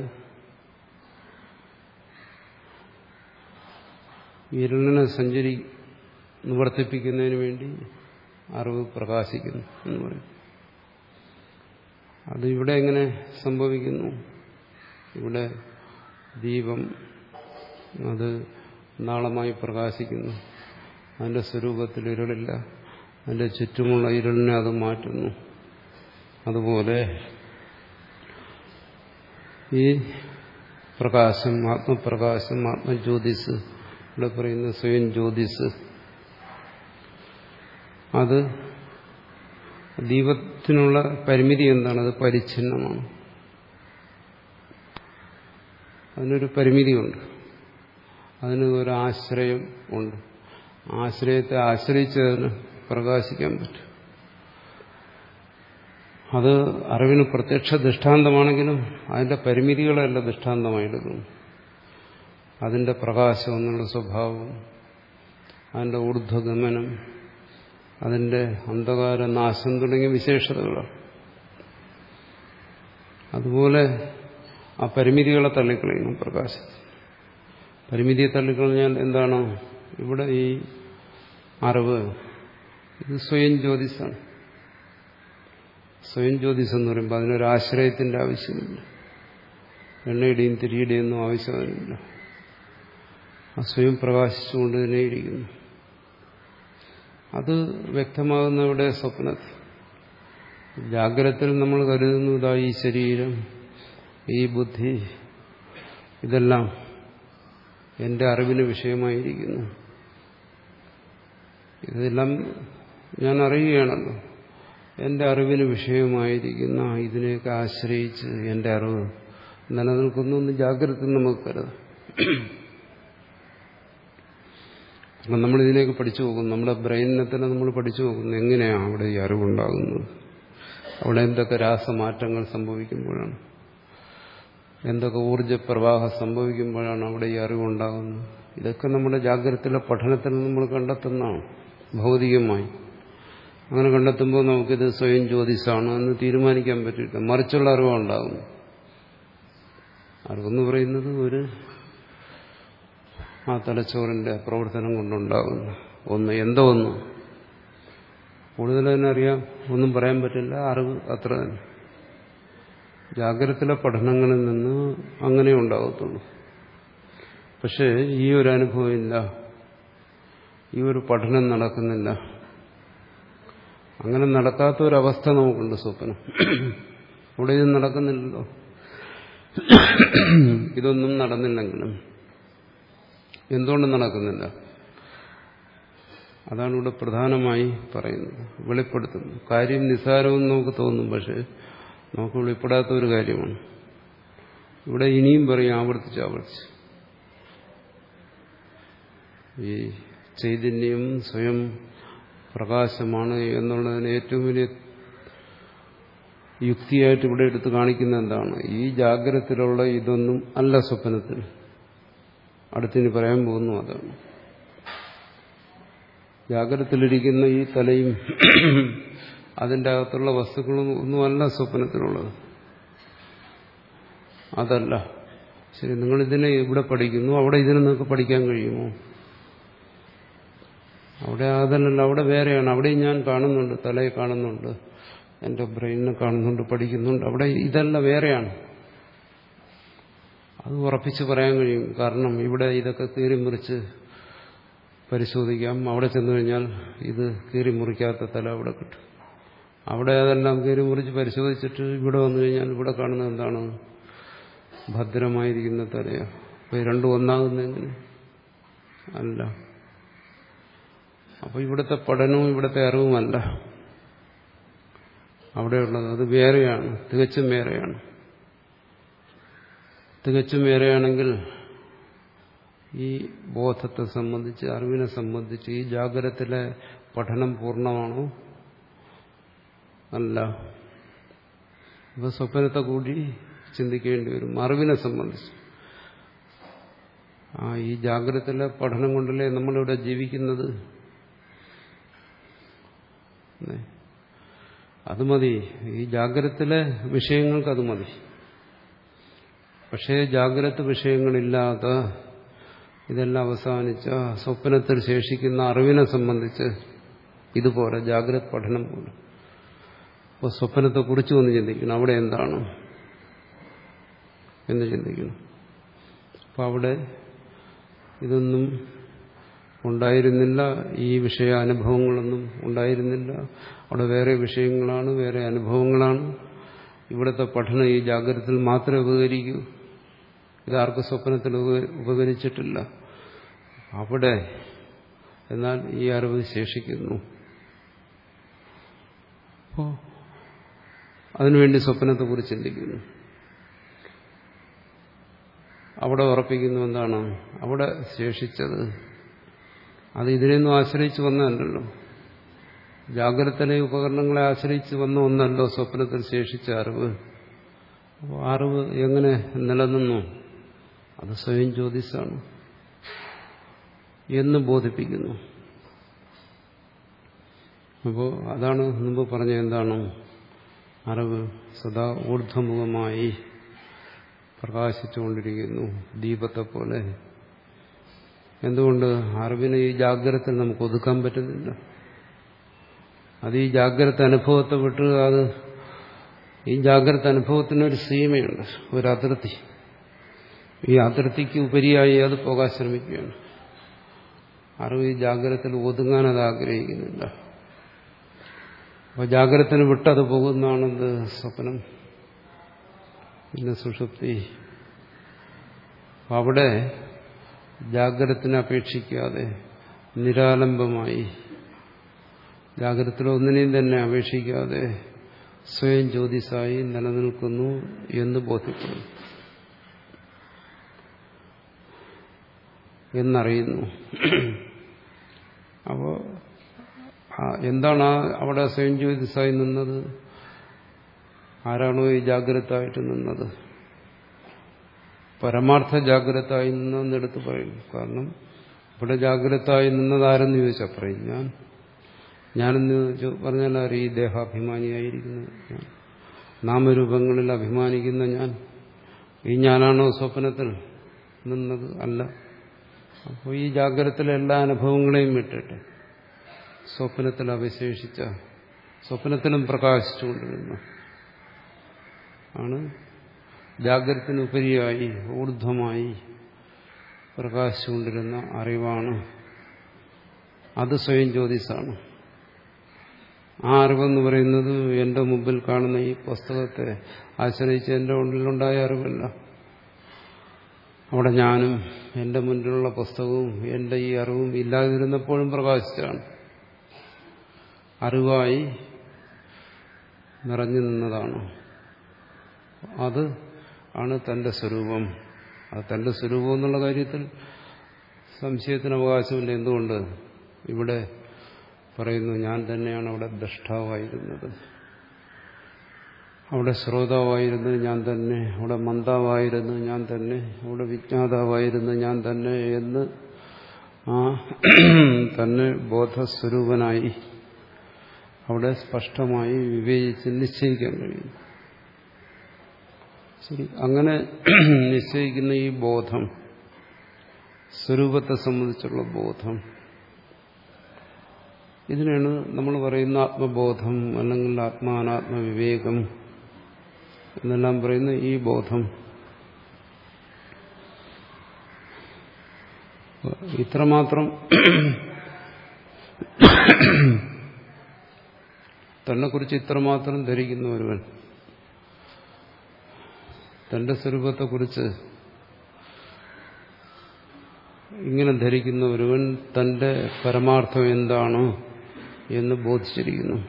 ഇരുളിനെ സഞ്ചരി നിവർത്തിപ്പിക്കുന്നതിന് വേണ്ടി അറിവ് പ്രകാശിക്കുന്നു എന്ന് പറയും. അത് ഇവിടെ എങ്ങനെ സംഭവിക്കുന്നു? ഇവിടെ ദീപം അത് നാളമായി പ്രകാശിക്കുന്നു. അതിന്റെ സ്വരൂപത്തിൽ ഇരുളില്ല. അതിന്റെ ചുറ്റുമുള്ള ഇരുളിനെ അത് മാറ്റുന്നു. അതുപോലെ ഈ പ്രകാശം, ആത്മപ്രകാശം, ആത്മജ്യോതിസ്, ഇവിടെ പറയുന്ന സ്വയം ജ്യോതിസ്, അത് ദീപത്തിനുള്ള പരിമിതി എന്താണ്? അത് പരിച്ഛിന്നമാണ്. അതിനൊരു പരിമിതിയുണ്ട്. അതിന് ഒരു ആശ്രയം ഉണ്ട്. ആശ്രയത്തെ ആശ്രയിച്ച് അതിന് പ്രകാശിക്കാൻ പറ്റും. അത് അറിവിന് പ്രത്യക്ഷ ദൃഷ്ടാന്തമാണെങ്കിലും അതിന്റെ പരിമിതികളല്ല ദൃഷ്ടാന്തമായെടുക്കുന്നു. അതിന്റെ പ്രകാശം എന്നുള്ള സ്വഭാവം, അതിന്റെ ഊർധ്വഗമനം, അതിന്റെ അന്ധകാര നാശം തുടങ്ങിയ വിശേഷതകളാണ്. അതുപോലെ ആ പരിമിതികളെ തള്ളിക്കളയുന്നു പ്രകാശം. പരിമിതിയെ തള്ളിക്കളഞ്ഞാൽ എന്താണ്? ഇവിടെ ഈ അറിവ് ഇത് സ്വയം ജ്യോതിസാണ്. സ്വയം ജ്യോതിസ് എന്ന് പറയുമ്പോൾ അതിനൊരാശ്രയത്തിന്റെ ആവശ്യമില്ല. എണ്ണയുടെയും തിരിയുടെയും ഒന്നും ആവശ്യമില്ല. ആ സ്വയം പ്രകാശിച്ചുകൊണ്ട് തന്നെ ഇരിക്കുന്നു. അത് വ്യക്തമാകുന്ന ഇവിടെ സ്വപ്നത്തിൽ. ജാഗ്രതത്തിൽ നമ്മൾ കരുതുന്നു ഇതാ ഈ ശരീരം, ഈ ബുദ്ധി, ഇതെല്ലാം എന്റെ അറിവിന് വിഷയമായിരിക്കുന്നു. ഇതെല്ലാം ഞാൻ അറിയുകയാണല്ലോ. എന്റെ അറിവിന് വിഷയമായിരിക്കുന്ന ഇതിനെയൊക്കെ ആശ്രയിച്ച് എന്റെ അറിവ് നിലനിൽക്കുന്നു. ജാഗ്രത നമുക്ക് കരുതാം. കാരണം നമ്മൾ ഇതിനെയൊക്കെ പഠിച്ചു പോകുന്നു. നമ്മുടെ ബ്രെയിനിനെ തന്നെ നമ്മൾ പഠിച്ചു പോകുന്നു. എങ്ങനെയാണ് അവിടെ ഈ അറിവുണ്ടാകുന്നത്? അവിടെ എന്തൊക്കെ രാസമാറ്റങ്ങൾ സംഭവിക്കുമ്പോഴാണ്, എന്തൊക്കെ ഊർജ്ജപ്രവാഹം സംഭവിക്കുമ്പോഴാണ് അവിടെ ഈ അറിവുണ്ടാകുന്നത്? ഇതൊക്കെ നമ്മുടെ ജാഗ്രതയിലെ പഠനത്തിൽ നമ്മൾ കണ്ടെത്തുന്നതാണ് ഭൗതികമായി. അങ്ങനെ കണ്ടെത്തുമ്പോൾ നമുക്കിത് സ്വയം ജ്യോതിസാണ് എന്ന് തീരുമാനിക്കാൻ പറ്റില്ല. മറിച്ചുള്ള അറിവുണ്ടാകുന്നു. അറിവെന്ന് പറയുന്നത് ഒരു ആ തലച്ചോറിന്റെ പ്രവർത്തനം കൊണ്ടുണ്ടാകുന്നു ഒന്ന്. എന്തോ ഒന്ന് കൂടുതൽ തന്നെ അറിയാം, ഒന്നും പറയാൻ പറ്റില്ല. അറിവ് അത്ര തന്നെ. ജാഗ്രതയിലെ പഠനങ്ങളിൽ നിന്ന് അങ്ങനെ ഉണ്ടാകത്തുള്ളൂ. പക്ഷേ ഈ ഒരു അനുഭവം ഇല്ല, ഈ ഒരു പഠനം നടക്കുന്നില്ല. അങ്ങനെ നടക്കാത്ത ഒരവസ്ഥ നമുക്കുണ്ട് സ്വപ്നം. ഇവിടെ ഇത് നടക്കുന്നില്ലല്ലോ. ഇതൊന്നും നടന്നില്ലെങ്കിലും എന്തുകൊണ്ട് നടക്കുന്നില്ല? അതാണ് ഇവിടെ പ്രധാനമായി പറയുന്നത്, വെളിപ്പെടുത്തുന്നു. കാര്യം നിസ്സാരമെന്ന് നമുക്ക് തോന്നും, പക്ഷെ നമുക്ക് വെളിപ്പെടാത്ത ഒരു കാര്യമാണ്. ഇവിടെ ഇനിയും പറയും ആവർത്തിച്ച് ആവർത്തിച്ച്. ഈ ചൈതന്യം സ്വയം പ്രകാശമാണ് എന്നുള്ളതിന് ഏറ്റവും വലിയ യുക്തിയായിട്ട് ഇവിടെ എടുത്ത് കാണിക്കുന്ന എന്താണ്? ഈ ജാഗ്രതത്തിലുള്ള ഇതൊന്നും അല്ല സ്വപ്നത്തിൽ. അടുത്തിനി പറയാൻ പോകുന്നു അതാണ്. ജാഗ്രതത്തിലിരിക്കുന്ന ഈ തലയും അതിൻ്റെ അകത്തുള്ള വസ്തുക്കളും ഒന്നുമല്ല സ്വപ്നത്തിലുള്ളത്. അതല്ല. ശരി, നിങ്ങളിതിനെ ഇവിടെ പഠിക്കുന്നു, അവിടെ ഇതിനെ നിങ്ങൾക്ക് പഠിക്കാൻ കഴിയുമോ? അവിടെ അതല്ലല്ലോ, അവിടെ വേറെയാണ്. അവിടെയും ഞാൻ കാണുന്നുണ്ട്, തലയെ കാണുന്നുണ്ട്, എൻ്റെ ബ്രെയിനിനെ കാണുന്നുണ്ട്, പഠിക്കുന്നുണ്ട്. അവിടെ ഇതല്ല, വേറെയാണ്. അത് ഉറപ്പിച്ച് പറയാൻ കഴിയും. കാരണം ഇവിടെ ഇതൊക്കെ കീറിമുറിച്ച് പരിശോധിക്കാം. അവിടെ ചെന്നു കഴിഞ്ഞാൽ ഇത് കീറിമുറിക്കാത്ത തല അവിടെ കിട്ടും. അവിടെ അതെല്ലാം കീറിമുറിച്ച് പരിശോധിച്ചിട്ട് ഇവിടെ വന്നു കഴിഞ്ഞാൽ ഇവിടെ കാണുന്നത് എന്താണ്? ഭദ്രമായിരിക്കുന്ന തലയാണ്. അപ്പോൾ രണ്ടും ഒന്നാകുന്നെങ്ങനെ? അല്ല. അപ്പോൾ ഇവിടുത്തെ പഠനവും ഇവിടുത്തെ അറിവുമല്ല അവിടെയുള്ളത്. അത് വേറെയാണ്, തികച്ചും വേറെയാണ്. തികച്ചും വേറെയാണെങ്കിൽ ഈ ബോധത്തെ സംബന്ധിച്ച്, അറിവിനെ സംബന്ധിച്ച് ഈ ജാഗ്രതത്തിലെ പഠനം പൂർണ്ണമാണോ? അല്ല. അപ്പോൾ സ്വപ്നത്തെ കൂടി ചിന്തിക്കേണ്ടി വരും അറിവിനെ സംബന്ധിച്ച്. ആ ഈ ജാഗ്രതയിലെ പഠനം കൊണ്ടല്ലേ നമ്മളിവിടെ ജീവിക്കുന്നത്. അത് മതി, ഈ ജാഗ്രതയിലെ വിഷയങ്ങൾക്ക് അത് മതി. പക്ഷേ ജാഗ്രത വിഷയങ്ങളില്ലാതെ ഇതെല്ലാം അവസാനിച്ച സ്വപ്നത്തിൽ ശേഷിക്കുന്ന അറിവിനെ സംബന്ധിച്ച് ഇതുപോലെ ജാഗ്രത പഠനം പോലെ. അപ്പോൾ സ്വപ്നത്തെ കുറിച്ച് ഒന്ന് ചിന്തിക്കണം, അവിടെ എന്താണ് എന്ന് ചിന്തിക്കണം. അപ്പം അവിടെ ഇതൊന്നും ഉണ്ടായിരുന്നില്ല, ഈ വിഷയ അനുഭവങ്ങളൊന്നും ഉണ്ടായിരുന്നില്ല. അവിടെ വേറെ വിഷയങ്ങളാണ്, വേറെ അനുഭവങ്ങളാണ്. ഇവിടുത്തെ പഠനം ഈ ജാഗ്രതയിൽ മാത്രമേ ഉപകരിക്കൂ. ഇതാർക്കും സ്വപ്നത്തിൽ ഉപകരിച്ചിട്ടില്ല. അവിടെ എന്നാൽ ഈ അറിവ് ശേഷിക്കുന്നു. അപ്പോൾ അതിനുവേണ്ടി സ്വപ്നത്തെക്കുറിച്ച് ചിന്തിക്കുന്നു. അവിടെ ഉറപ്പിക്കുന്നു എന്താണ് അവിടെ ശേഷിച്ചത്. അത് ഇതിനെയൊന്നും ആശ്രയിച്ച് വന്നതല്ലോ, ജാഗ്രതയിലെ ഉപകരണങ്ങളെ ആശ്രയിച്ച് വന്ന ഒന്നല്ലോ സ്വപ്നത്തിൽ ശേഷിച്ച അറിവ്. അപ്പോൾ അറിവ് എങ്ങനെ നിലനിന്നു? അത് സ്വയം ജ്യോതിസാണ് എന്ന് ബോധിപ്പിക്കുന്നു. അപ്പോൾ അതാണ് മുമ്പ് പറഞ്ഞ എന്താണ് അറിവ് സദാ ഊർധ്വമുഖമായി പ്രകാശിച്ചുകൊണ്ടിരിക്കുന്നു, ദീപത്തെ പോലെ. എന്തുകൊണ്ട്? അറിവിനെ ഈ ജാഗ്രതയിൽ നമുക്ക് ഒതുക്കാൻ പറ്റുന്നില്ല. അത് ഈ ജാഗ്രത അനുഭവത്തെ വിട്ട് അത് ഈ ജാഗ്രത അനുഭവത്തിനൊരു സീമയുണ്ട്, ഒരു അതിർത്തി. ഈ അതിർത്തിക്ക് ഉപരിയായി അത് പോകാൻ ശ്രമിക്കുകയാണ്. അറിവ് ഈ ജാഗ്രതയിൽ ഒതുങ്ങാൻ അത് ആഗ്രഹിക്കുന്നില്ല. അപ്പോൾ ജാഗ്രതത്തിന് വിട്ടത് പോകുന്നതാണെന്ത്? സ്വപ്നം, പിന്നെ സുഷുപ്തി. അവിടെ ജാഗ്രതത്തിനെ അപേക്ഷിക്കാതെ നിരാലംബമായി, ജാഗ്രതത്തിൽ ഒന്നിനെയും തന്നെ അപേക്ഷിക്കാതെ സ്വയം ജ്യോതിസായി നിലനിൽക്കുന്നു എന്ന് ബോധ്യപ്പെടുന്നു, എന്നറിയുന്നു. അപ്പോൾ എന്താണ് അവിടെ സ്വയം ജ്യോതിസായി നിന്നത്? ആരാണോ ഈ ജാഗ്രതയായിട്ട് നിന്നത്? പരമാർത്ഥ ജാഗ്രതയായി നിന്നെടുത്ത് പറയും. കാരണം ഇവിടെ ജാഗ്രതയായി നിന്നത് ആരെന്ന് ചോദിച്ചാൽ പറയും ഞാൻ. ഞാനെന്ന് പറഞ്ഞാൽ ആര്? ഈ ദേഹാഭിമാനിയായിരിക്കുന്നത് ഞാൻ, നാമരൂപങ്ങളിൽ അഭിമാനിക്കുന്ന ഞാൻ. ഈ ഞാനാണോ സ്വപ്നത്തിൽ നിന്നത്? അല്ല. അപ്പോൾ ഈ ജാഗ്രതത്തിലെ എല്ലാ അനുഭവങ്ങളെയും വിട്ടിട്ട് സ്വപ്നത്തിൽ അവശേഷിച്ച, സ്വപ്നത്തിലും പ്രകാശിച്ചുകൊണ്ടിരുന്ന ആണ് ജാഗ്രതത്തിനുപരിയായി ഊർധ്വമായി പ്രകാശിച്ചുകൊണ്ടിരുന്ന അറിവാണ്. അത് സ്വയം ജ്യോതിസാണ്. ആ അറിവെന്ന് പറയുന്നത് എന്റെ മുമ്പിൽ കാണുന്ന ഈ പുസ്തകത്തെ ആശ്രയിച്ച് എന്റെ ഉള്ളിലുണ്ടായ അറിവല്ല. അവിടെ ഞാനും എന്റെ മുന്നിലുള്ള പുസ്തകവും എന്റെ ഈ അറിവും ഇല്ലാതിരുന്നപ്പോഴും പ്രകാശിച്ചാണ്. അറിവായി നിറഞ്ഞു നിന്നതാണ്. അത് ആണ് തന്റെ സ്വരൂപം. അത് തന്റെ സ്വരൂപം എന്നുള്ള കാര്യത്തിൽ സംശയത്തിന് അവകാശമില്ല. എന്തുകൊണ്ട്? ഇവിടെ പറയുന്നു ഞാൻ തന്നെയാണ് അവിടെ ദ്രഷ്ടാവായിരുന്നത്, അവിടെ ശ്രോതാവായിരുന്നത് ഞാൻ തന്നെ, അവിടെ മന്ദാവായിരുന്നത് ഞാൻ തന്നെ, അവിടെ വിജ്ഞാതാവായിരുന്നത് ഞാൻ തന്നെ എന്ന് ആ തന്നെ ബോധസ്വരൂപനായി അവിടെ സ്പഷ്ടമായി വിവേചിച്ച് നിശ്ചയിക്കാൻ കഴിയും. ശരി, അങ്ങനെ നിശ്ചയിക്കുന്ന ഈ ബോധം, സ്വരൂപത്തെ സംബന്ധിച്ചുള്ള ബോധം, ഇതിനാണ് നമ്മൾ പറയുന്ന ആത്മബോധം അല്ലെങ്കിൽ ആത്മാനാത്മ വിവേകം എന്നെല്ലാം പറയുന്ന ഈ ബോധം. ഇത്രമാത്രം തന്നെക്കുറിച്ച് ഇത്രമാത്രം ധരിക്കുന്ന ഒരുവൻ, തന്റെ സ്വരൂപത്തെക്കുറിച്ച് ഇങ്ങനെ ധരിക്കുന്ന ഒരുവൻ തന്റെ പരമാർത്ഥം എന്താണ് എന്ന് ബോധിച്ചിരിക്കുന്നു.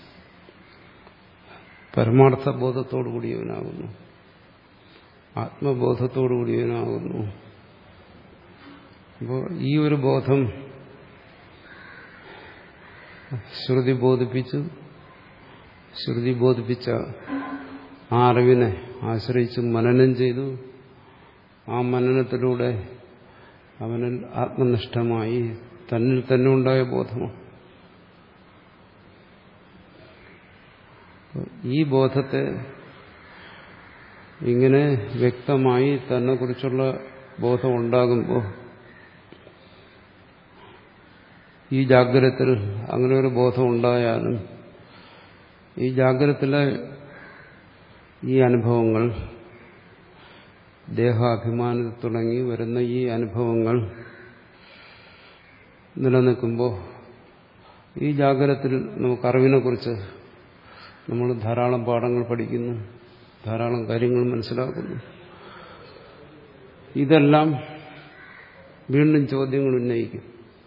പരമാർത്ഥ ബോധത്തോടു കൂടിയവനാകുന്നു, ആത്മബോധത്തോടു കൂടിയവനാകുന്നു. അപ്പോൾ ഈ ഒരു ബോധം ശ്രുതി ബോധിപ്പിച്ചു, ശ്രുതി ബോധിപ്പിച്ച ആ അറിവിനെ ആശ്രയിച്ച് മനനം ചെയ്തു. ആ മനനത്തിലൂടെ അവനിൽ ആത്മനിഷ്ഠമായി തന്നിൽ തന്നെ ഉണ്ടായ ബോധമാണ്. ഈ ബോധത്തെ ഇങ്ങനെ വ്യക്തമായി തന്നെ കുറിച്ചുള്ള ബോധം ഉണ്ടാകുമ്പോൾ ഈ ജാഗ്രതത്തിൽ അങ്ങനെ ഒരു ബോധം ഉണ്ടായാലും ഈ ജാഗ്രതത്തിലെ ഈ അനുഭവങ്ങൾ ദേഹാഭിമാനത്തിൽ തുടങ്ങി വരുന്ന ഈ അനുഭവങ്ങൾ നിലനിൽക്കുമ്പോൾ ഈ ജാഗ്രതത്തിൽ നമുക്ക് അറിവിനെ കുറിച്ച് നമ്മൾ ധാരാളം പാഠങ്ങൾ പഠിക്കുന്നു, ധാരാളം കാര്യങ്ങൾ മനസ്സിലാക്കുന്നു. ഇതെല്ലാം വീണ്ടും ചോദ്യങ്ങൾ ഉന്നയിക്കും.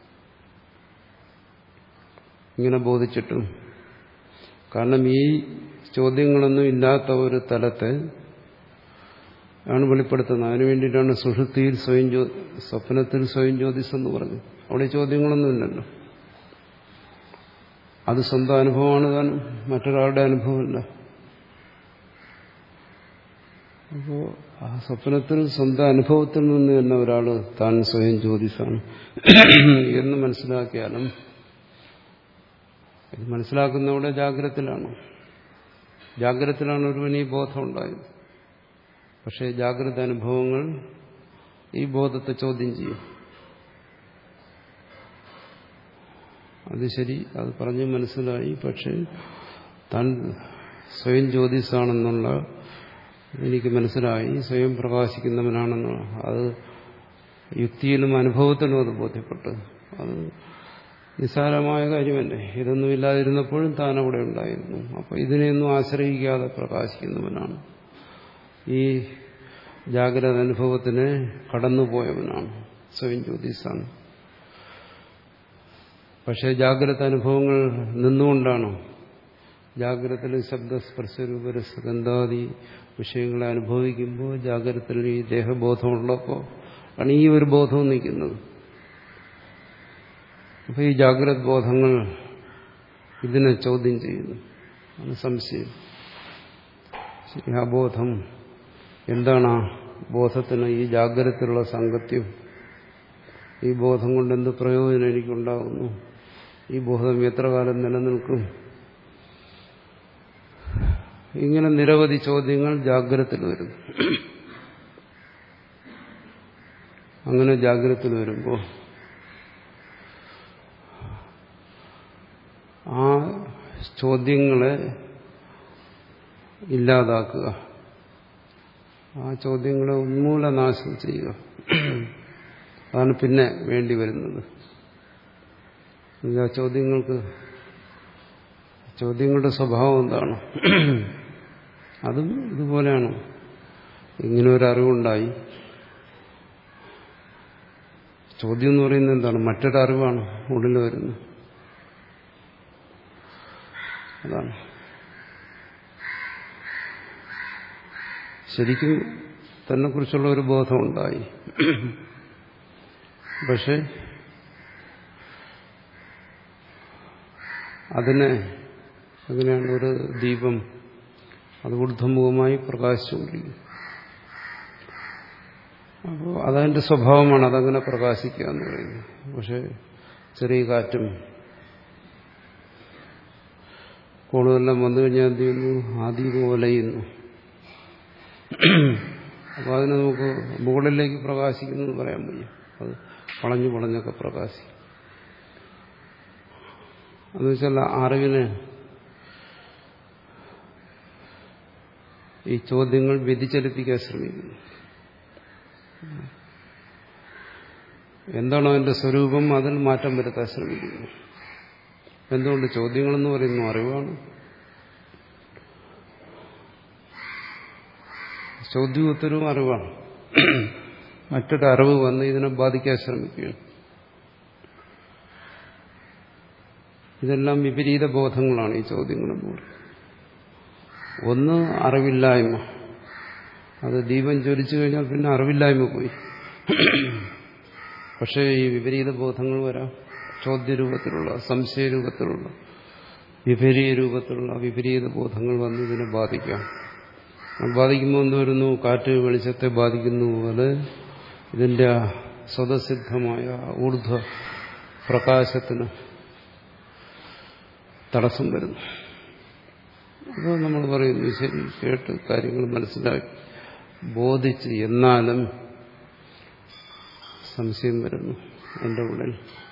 ഇങ്ങനെ ബോധിച്ചിട്ടും, കാരണം ഈ ചോദ്യങ്ങളൊന്നും ഇല്ലാത്ത ഒരു തലത്തെ ആണ് വെളിപ്പെടുത്തുന്നത്. അതിനു വേണ്ടിയിട്ടാണ് സുഷുപ്തിയിൽ സ്വയം ജ്യോ സ്വപ്നത്തിൽ സ്വയം ജ്യോതിസ് എന്ന് പറഞ്ഞു. അവിടെ ചോദ്യങ്ങളൊന്നും ഇല്ലല്ലോ. അത് സ്വന്തം അനുഭവമാണ്, താൻ മറ്റൊരാളുടെ അനുഭവമല്ല. അപ്പോൾ ആ സ്വപ്നത്തിൽ സ്വന്തം അനുഭവത്തിൽ നിന്ന് തന്നെ ഒരാൾ താൻ സ്വയം ജ്യോതിസാണ് എന്ന് മനസ്സിലാക്കിയാലും ഇത് മനസ്സിലാക്കുന്നവിടെ ജാഗ്രതത്തിലാണ്. ജാഗ്രതത്തിലാണ് ഒരുവന് ഈ ബോധം ഉണ്ടായത്. പക്ഷേ ജാഗ്രത അനുഭവങ്ങൾ ഈ ബോധത്തെ ചോദ്യം ചെയ്യും. അത് ശരി, അത് പറഞ്ഞ് മനസ്സിലായി. പക്ഷേ താൻ സ്വയം ജ്യോതിസാണെന്നുള്ള എനിക്ക് മനസ്സിലായി, സ്വയം പ്രകാശിക്കുന്നവനാണെന്നുള്ള അത് യുക്തിയിലും അനുഭവത്തിലും അത് ബോധ്യപ്പെട്ടു. അത് നിസ്സാരമായ കാര്യമല്ലേ. ഇതൊന്നും ഇല്ലാതിരുന്നപ്പോഴും താൻ അവിടെ ഉണ്ടായിരുന്നു. അപ്പോൾ ഇതിനെയൊന്നും ആശ്രയിക്കാതെ പ്രകാശിക്കുന്നവനാണ്. ഈ ജാഗ്രത അനുഭവത്തിന് കടന്നുപോയവനാണ്, സ്വയം ജ്യോതിസാണ്. പക്ഷേ ജാഗ്രത അനുഭവങ്ങൾ നിന്നുകൊണ്ടാണ് ജാഗ്രതത്തിൽ ശബ്ദസ്പർശരൂപരസഗന്ധാദി വിഷയങ്ങളെ അനുഭവിക്കുമ്പോൾ ജാഗ്രതത്തിൽ ഈ ദേഹബോധമുള്ളപ്പോൾ ആണ് ഈ ഒരു ബോധവും നിൽക്കുന്നത്. അപ്പോൾ ഈ ജാഗ്രത ബോധങ്ങൾ ഇതിനെ ചോദ്യം ചെയ്യുന്നു. ആണ് സംശയം. ആ ബോധം എന്താണ്? ആ ബോധത്തിന് ഈ ജാഗ്രതത്തിലുള്ള സാങ്കത്യം, ഈ ബോധം കൊണ്ട് എന്ത് പ്രയോജനം എനിക്കുണ്ടാകുന്നു, ഈ ബോധം എത്ര കാലം നിലനിൽക്കും, ഇങ്ങനെ നിരവധി ചോദ്യങ്ങൾ ജാഗ്രതത്തിൽ വരും. അങ്ങനെ ജാഗ്രതത്തിൽ വരുമ്പോൾ ആ ചോദ്യങ്ങളെ ഇല്ലാതാക്കുക, ആ ചോദ്യങ്ങളെ ഉന്മൂലനാശം ചെയ്യുക, അതാണ് പിന്നെ വേണ്ടി വരുന്നത്. ആ ചോദ്യങ്ങൾക്ക് ചോദ്യങ്ങളുടെ സ്വഭാവം എന്താണ്? അതും ഇതുപോലെയാണ്. ഇങ്ങനെ ഒരു അറിവുണ്ടായി. ചോദ്യം എന്ന് പറയുന്നത് എന്താണ്? മറ്റൊരറിവാണ് ഉള്ളിൽ വരുന്നത്. അതാണ് ശരിക്കും തന്നെ കുറിച്ചുള്ള ഒരു ബോധമുണ്ടായി. പക്ഷെ അതിനെ അങ്ങനെയാണ് ഒരു ദീപം അത് ഊർധ്വമുഖമായി പ്രകാശിച്ചുകൊണ്ടിരിക്കും. അപ്പോൾ അതതിൻ്റെ സ്വഭാവമാണ്, അതങ്ങനെ പ്രകാശിക്കുക എന്ന് പറയുന്നത്. പക്ഷെ ചെറിയ കാറ്റും കോളുമെല്ലാം വന്നു കഴിഞ്ഞാൽ എന്ത് ചെയ്യുന്നു? ആ ദീപം ഒലയുന്നു. അപ്പോൾ അതിന് നമുക്ക് മുകളിലേക്ക് പ്രകാശിക്കുന്നു എന്ന് പറയാൻ വയ്യ. അത് വളഞ്ഞു വളഞ്ഞൊക്കെ പ്രകാശിക്കും. എന്ന് വെച്ചാൽ അറിവിന് ഈ ചോദ്യങ്ങൾ വ്യതിചലിപ്പിക്കാൻ ശ്രമിക്കുന്നു. എന്താണോ അതിന്റെ സ്വരൂപം, അതിൽ മാറ്റം വരുത്താൻ ശ്രമിക്കുന്നു. എന്തുകൊണ്ട്? ചോദ്യങ്ങളെന്ന് പറയുന്നു അറിവാണ്. ചോദ്യവും ഉത്തരവും അറിവാണ്. മറ്റൊരു അറിവ് വന്ന് ഇതിനെ ബാധിക്കാൻ ശ്രമിക്കുകയാണ്. ഇതെല്ലാം വിപരീത ബോധങ്ങളാണ് ഈ ചോദ്യങ്ങളെന്ന്. ഒന്ന് അറിവില്ലായ്മ, അത് ദീപം ജ്വലിച്ചു കഴിഞ്ഞാൽ പിന്നെ അറിവില്ലായ്മ പോയി. പക്ഷേ ഈ വിപരീത ബോധങ്ങൾ വരാം. ചോദ്യരൂപത്തിലുള്ള, സംശയരൂപത്തിലുള്ള, വിപരീയ രൂപത്തിലുള്ള വിപരീത ബോധങ്ങൾ വന്ന് ഇതിനെ ബാധിക്കാം. ബാധിക്കുമ്പോൾ എന്ത് വരുന്നു? കാറ്റ് വെളിച്ചത്തെ ബാധിക്കുന്ന പോലെ ഇതിന്റെ സ്വതസിദ്ധമായ ഊർധ്വ പ്രകാശത്തിന് തടസ്സം വരുന്നു. അപ്പോൾ നമ്മൾ പറയുന്നു, ശരി, കേട്ട് കാര്യങ്ങൾ മനസ്സിലാക്കി ബോധിച്ച്, എന്നാലും സംശയം വരുന്നു എൻ്റെ ഉള്ളിൽ.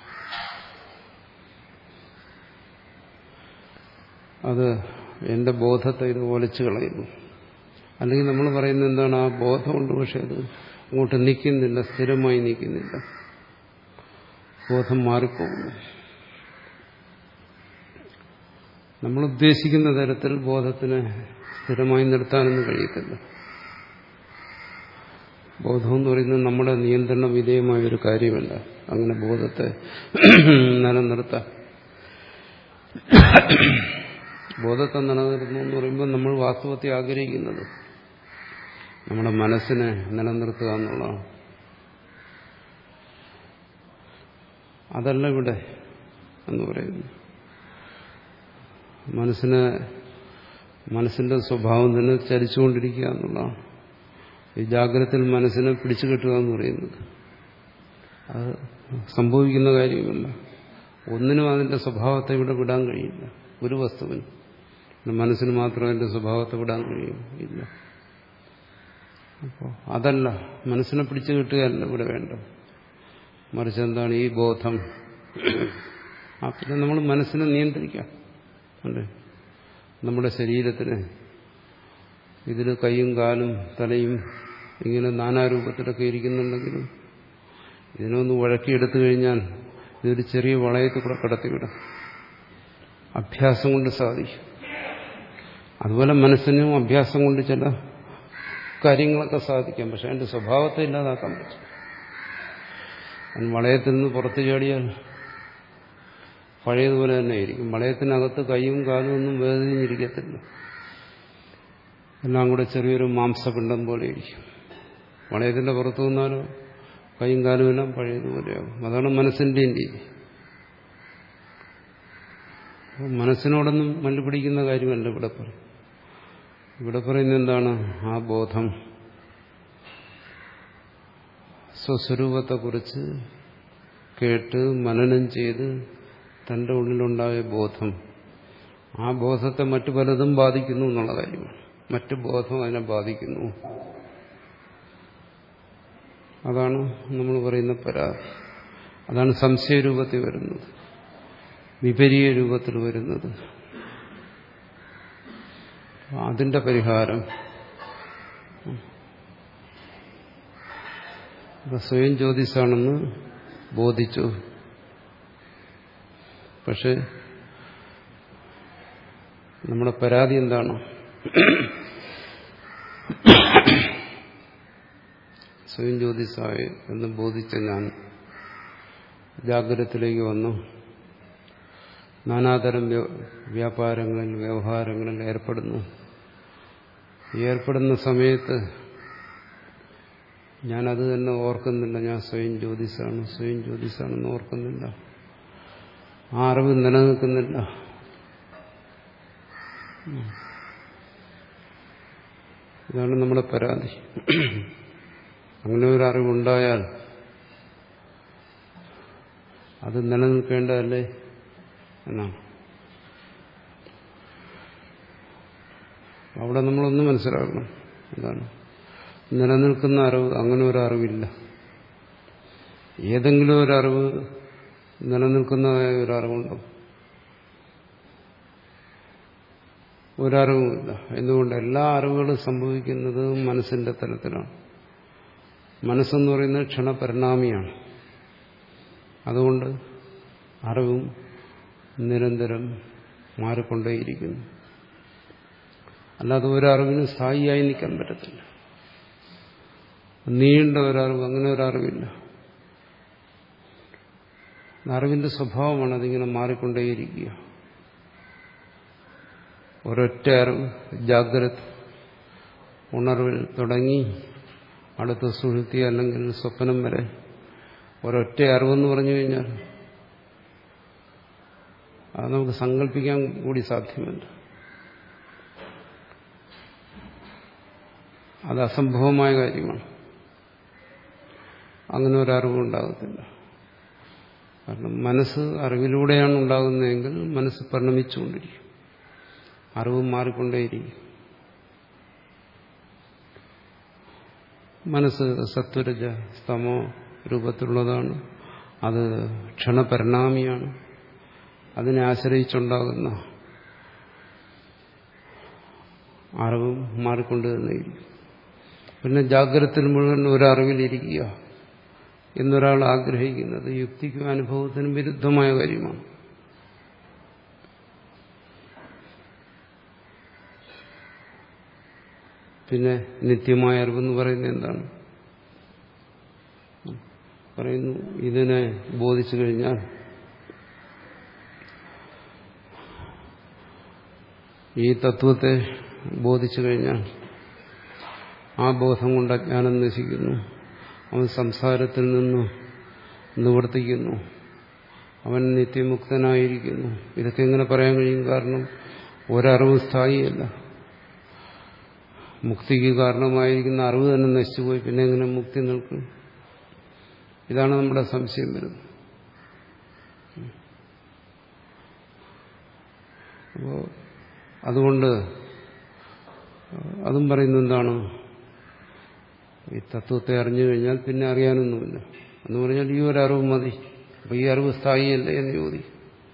അത് എൻ്റെ ബോധത്തെ ഇത് ഒലച്ചു കളയുന്നു. അല്ലെങ്കിൽ നമ്മൾ പറയുന്നത് എന്താണ്? ആ ബോധമുണ്ട്, പക്ഷെ അത് അങ്ങോട്ട് നിൽക്കുന്നില്ല, സ്ഥിരമായി നിൽക്കുന്നില്ല, ബോധം മാറിപ്പോകുന്നു. നമ്മൾ ഉദ്ദേശിക്കുന്ന തരത്തിൽ ബോധത്തിനെ സ്ഥിരമായി നിർത്താനൊന്നും കഴിയത്തില്ല. ബോധം എന്ന് പറയുന്നത് നമ്മുടെ നിയന്ത്രണ വിധേയമായ ഒരു കാര്യമല്ല. അങ്ങനെ ബോധത്തെ നിലനിർത്താൻ, ബോധത്തെ നിലനിർത്തുന്നു എന്ന് പറയുമ്പോൾ നമ്മൾ വാസ്തവത്തെ ആഗ്രഹിക്കുന്നത് നമ്മുടെ മനസ്സിനെ നിലനിർത്തുക എന്നുള്ളതാണ്. അതല്ല ഇവിടെ എന്ന് പറയുന്നു. മനസ്സിനെ, മനസ്സിന്റെ സ്വഭാവം തന്നെ ചലിച്ചുകൊണ്ടിരിക്കുക എന്നുള്ളതാണ്. ഈ ജാഗ്രതത്തിൽ മനസ്സിനെ പിടിച്ചു കെട്ടുക എന്ന് പറയുന്നത് അത് സംഭവിക്കുന്ന കാര്യമല്ല. ഒന്നിനും അതിന്റെ സ്വഭാവത്തെ ഇവിടെ വിടാൻ കഴിയില്ല. ഒരു വസ്തുവിനും മനസ്സിന് മാത്രം അതിന്റെ സ്വഭാവത്തെ വിടാൻ കഴിയും ഇല്ല. അപ്പോൾ അതല്ല, മനസ്സിനെ പിടിച്ചു കെട്ടുകയല്ല ഇവിടെ വേണ്ടത്. മറിച്ച് എന്താണ്? ഈ ബോധം. ആ പിന്നെ നമ്മൾ മനസ്സിനെ നിയന്ത്രിക്കാം അല്ലേ? നമ്മുടെ ശരീരത്തിന് ഇതിൽ കൈയും കാലും തലയും ഇങ്ങനെ നാനാരൂപത്തിലൊക്കെ ഇരിക്കുന്നുണ്ടെങ്കിലും ഇതിനൊന്ന് വഴക്കിയെടുത്തു കഴിഞ്ഞാൽ ഇതൊരു ചെറിയ വളയത്തിൽ കൂടെ കടത്തിവിടാം. അഭ്യാസം കൊണ്ട് സാധിക്കും. അതുപോലെ മനസ്സിനും അഭ്യാസം കൊണ്ട് ചില കാര്യങ്ങളൊക്കെ സാധിക്കാം. പക്ഷെ അതിന്റെ സ്വഭാവത്തെ ഇല്ലാതാക്കാൻ പറ്റും. അവൻ വളയത്തിൽ നിന്ന് പുറത്തു ചാടിയാൽ പഴയതുപോലെ തന്നെ ആയിരിക്കും. വളയത്തിനകത്ത് കൈയും കാലും ഒന്നും വേദനിച്ചിരിക്കത്തില്ല. എല്ലാം കൂടെ ചെറിയൊരു മാംസപിണ്ഡം പോലെ ഇരിക്കും. വളയത്തിന്റെ പുറത്തു നിന്നാലോ കൈയും കാലും എല്ലാം പഴയതുപോലെയാകും. അതാണ് മനസ്സിന്റെയും രീതി. മനസ്സിനോടൊന്നും മല്ല് പിടിക്കുന്ന കാര്യമല്ല ഇവിടെ പറയും. ഇവിടെ പറയുന്നത് എന്താണ്? ആ ബോധം സ്വസ്വരൂപത്തെക്കുറിച്ച് കേട്ട് മനനം ചെയ്ത് തന്റെ ഉള്ളിലുണ്ടായ ബോധം, ആ ബോധത്തെ മറ്റു പലതും ബാധിക്കുന്നു എന്നുള്ള കാര്യമാണ്. മറ്റു ബോധം അതിനെ ബാധിക്കുന്നു. അതാണ് നമ്മൾ പറയുന്ന പരാതി. അതാണ് സംശയരൂപത്തിൽ വരുന്നത്, വിപരീയ രൂപത്തിൽ വരുന്നത്. അതിന്റെ പരിഹാരം സ്വയം ജ്യോതിസാണെന്ന് ബോധിച്ചു. പക്ഷെ നമ്മുടെ പരാതി എന്താണ്? സ്വയം ജ്യോതിസായി എന്ന് ബോധിച്ച ഞാൻ ജാഗ്രതത്തിലേക്ക് വന്നു. നാനാതരം വ്യാപാരങ്ങളിൽ വ്യവഹാരങ്ങളിൽ ഏർപ്പെടുന്നു. ഏർപ്പെടുന്ന സമയത്ത് ഞാനത് തന്നെ ഓർക്കുന്നില്ല. ഞാൻ സ്വയം ജ്യോതിസാണ്, സ്വയം ജ്യോതിസാണെന്ന് ഓർക്കുന്നില്ല. ആ അറിവ് നിലനിൽക്കുന്നില്ല. ഇതാണ് നമ്മുടെ പരാതി. അങ്ങനെ ഒരു അറിവുണ്ടായാൽ അത് നിലനിൽക്കേണ്ടതല്ലേ എന്നാണ്. അവിടെ നമ്മളൊന്ന് മനസ്സിലാക്കണം. എന്താണ് നിലനിൽക്കുന്ന അറിവ്? അങ്ങനെ ഒരു അറിവില്ല. ഏതെങ്കിലും ഒരു അറിവ് നിലനിൽക്കുന്നതായ ഒരു അറിവുണ്ടോ? ഒരറിവുമില്ല. എന്തുകൊണ്ട്? എല്ലാ അറിവുകളും സംഭവിക്കുന്നത് മനസ്സിന്റെ തലത്തിലാണ്. മനസ്സെന്ന് പറയുന്നത് ക്ഷണപരിണാമിയാണ്. അതുകൊണ്ട് അറിവും നിരന്തരം മാറിക്കൊണ്ടേയിരിക്കുന്നു. അല്ലാതെ ഒരറിവിന് സ്ഥായിയായി നിൽക്കാൻ പറ്റത്തില്ല. നീണ്ട ഒരറിവ്, അങ്ങനെ ഒരറിവില്ല. അറിവിന്റെ സ്വഭാവമാണ് അതിങ്ങനെ മാറിക്കൊണ്ടേയിരിക്കുക. ഒരൊറ്റ അറിവ് ജാഗ്രത ഉണർവിൽ തുടങ്ങി അടുത്ത സുഷുപ്തി അല്ലെങ്കിൽ സ്വപ്നം വരെ ഒരൊറ്റ അറിവെന്ന് പറഞ്ഞു കഴിഞ്ഞാൽ അത് നമുക്ക് സങ്കല്പിക്കാൻ കൂടി സാധ്യമല്ല. അത് അസംഭവമായ കാര്യമാണ്. അങ്ങനെ ഒരറിവുണ്ടാകത്തില്ല. കാരണം മനസ്സ് അറിവിലൂടെയാണ് ഉണ്ടാകുന്നതെങ്കിൽ മനസ്സ് പരിണമിച്ചുകൊണ്ടിരിക്കും, അറിവ് മാറിക്കൊണ്ടേയിരിക്കും. മനസ്സ് സത്വരജ സ്തമോ രൂപത്തിലുള്ളതാണ്. അത് ക്ഷണപരിണാമിയാണ്. അതിനെ ആശ്രയിച്ചുണ്ടാകുന്ന അറിവും മാറിക്കൊണ്ട് തന്നെയിരിക്കും. പിന്നെ ജാഗ്രതത്തിൽ മുഴുവൻ ഒരറിവിലിരിക്കുക എന്നൊരാൾ ആഗ്രഹിക്കുന്നത് യുക്തിക്കും അനുഭവത്തിനും വിരുദ്ധമായ കാര്യമാണ്. പിന്നെ നിത്യമായ അറിവെന്ന് പറയുന്നത് എന്താണ്? പറയുന്നു, ഇതിനെ ബോധിച്ചു കഴിഞ്ഞാൽ ഈ തത്വത്തെ ബോധിച്ചു കഴിഞ്ഞാൽ ആ ബോധം കൊണ്ട് അജ്ഞാനം നശിക്കുന്നു, അവൻ സംസാരത്തിൽ നിന്ന് നിവർത്തിക്കുന്നു, അവൻ നിത്യമുക്തനായിരിക്കുന്നു. ഇതൊക്കെ എങ്ങനെ പറയാൻ കഴിയും? കാരണം ഒരറിവ് സ്ഥായിയല്ല. മുക്തിക്ക് കാരണമായിരിക്കുന്ന അറിവ് തന്നെ നശിച്ചുപോയി, പിന്നെ എങ്ങനെ മുക്തി നിൽക്കും? ഇതാണ് നമ്മുടെ സംശയം വരുന്നത്. അപ്പോൾ അതുകൊണ്ട് അതും പറയുന്നത് എന്താണ്? ഈ തത്വത്തെ അറിഞ്ഞു കഴിഞ്ഞാൽ പിന്നെ അറിയാനൊന്നുമില്ല എന്ന് പറഞ്ഞാൽ ഈ ഒരു അറിവ് മതി. അപ്പോൾ ഈ അറിവ് സ്ഥായിയല്ലേ എന്ന് ചോദിക്കും.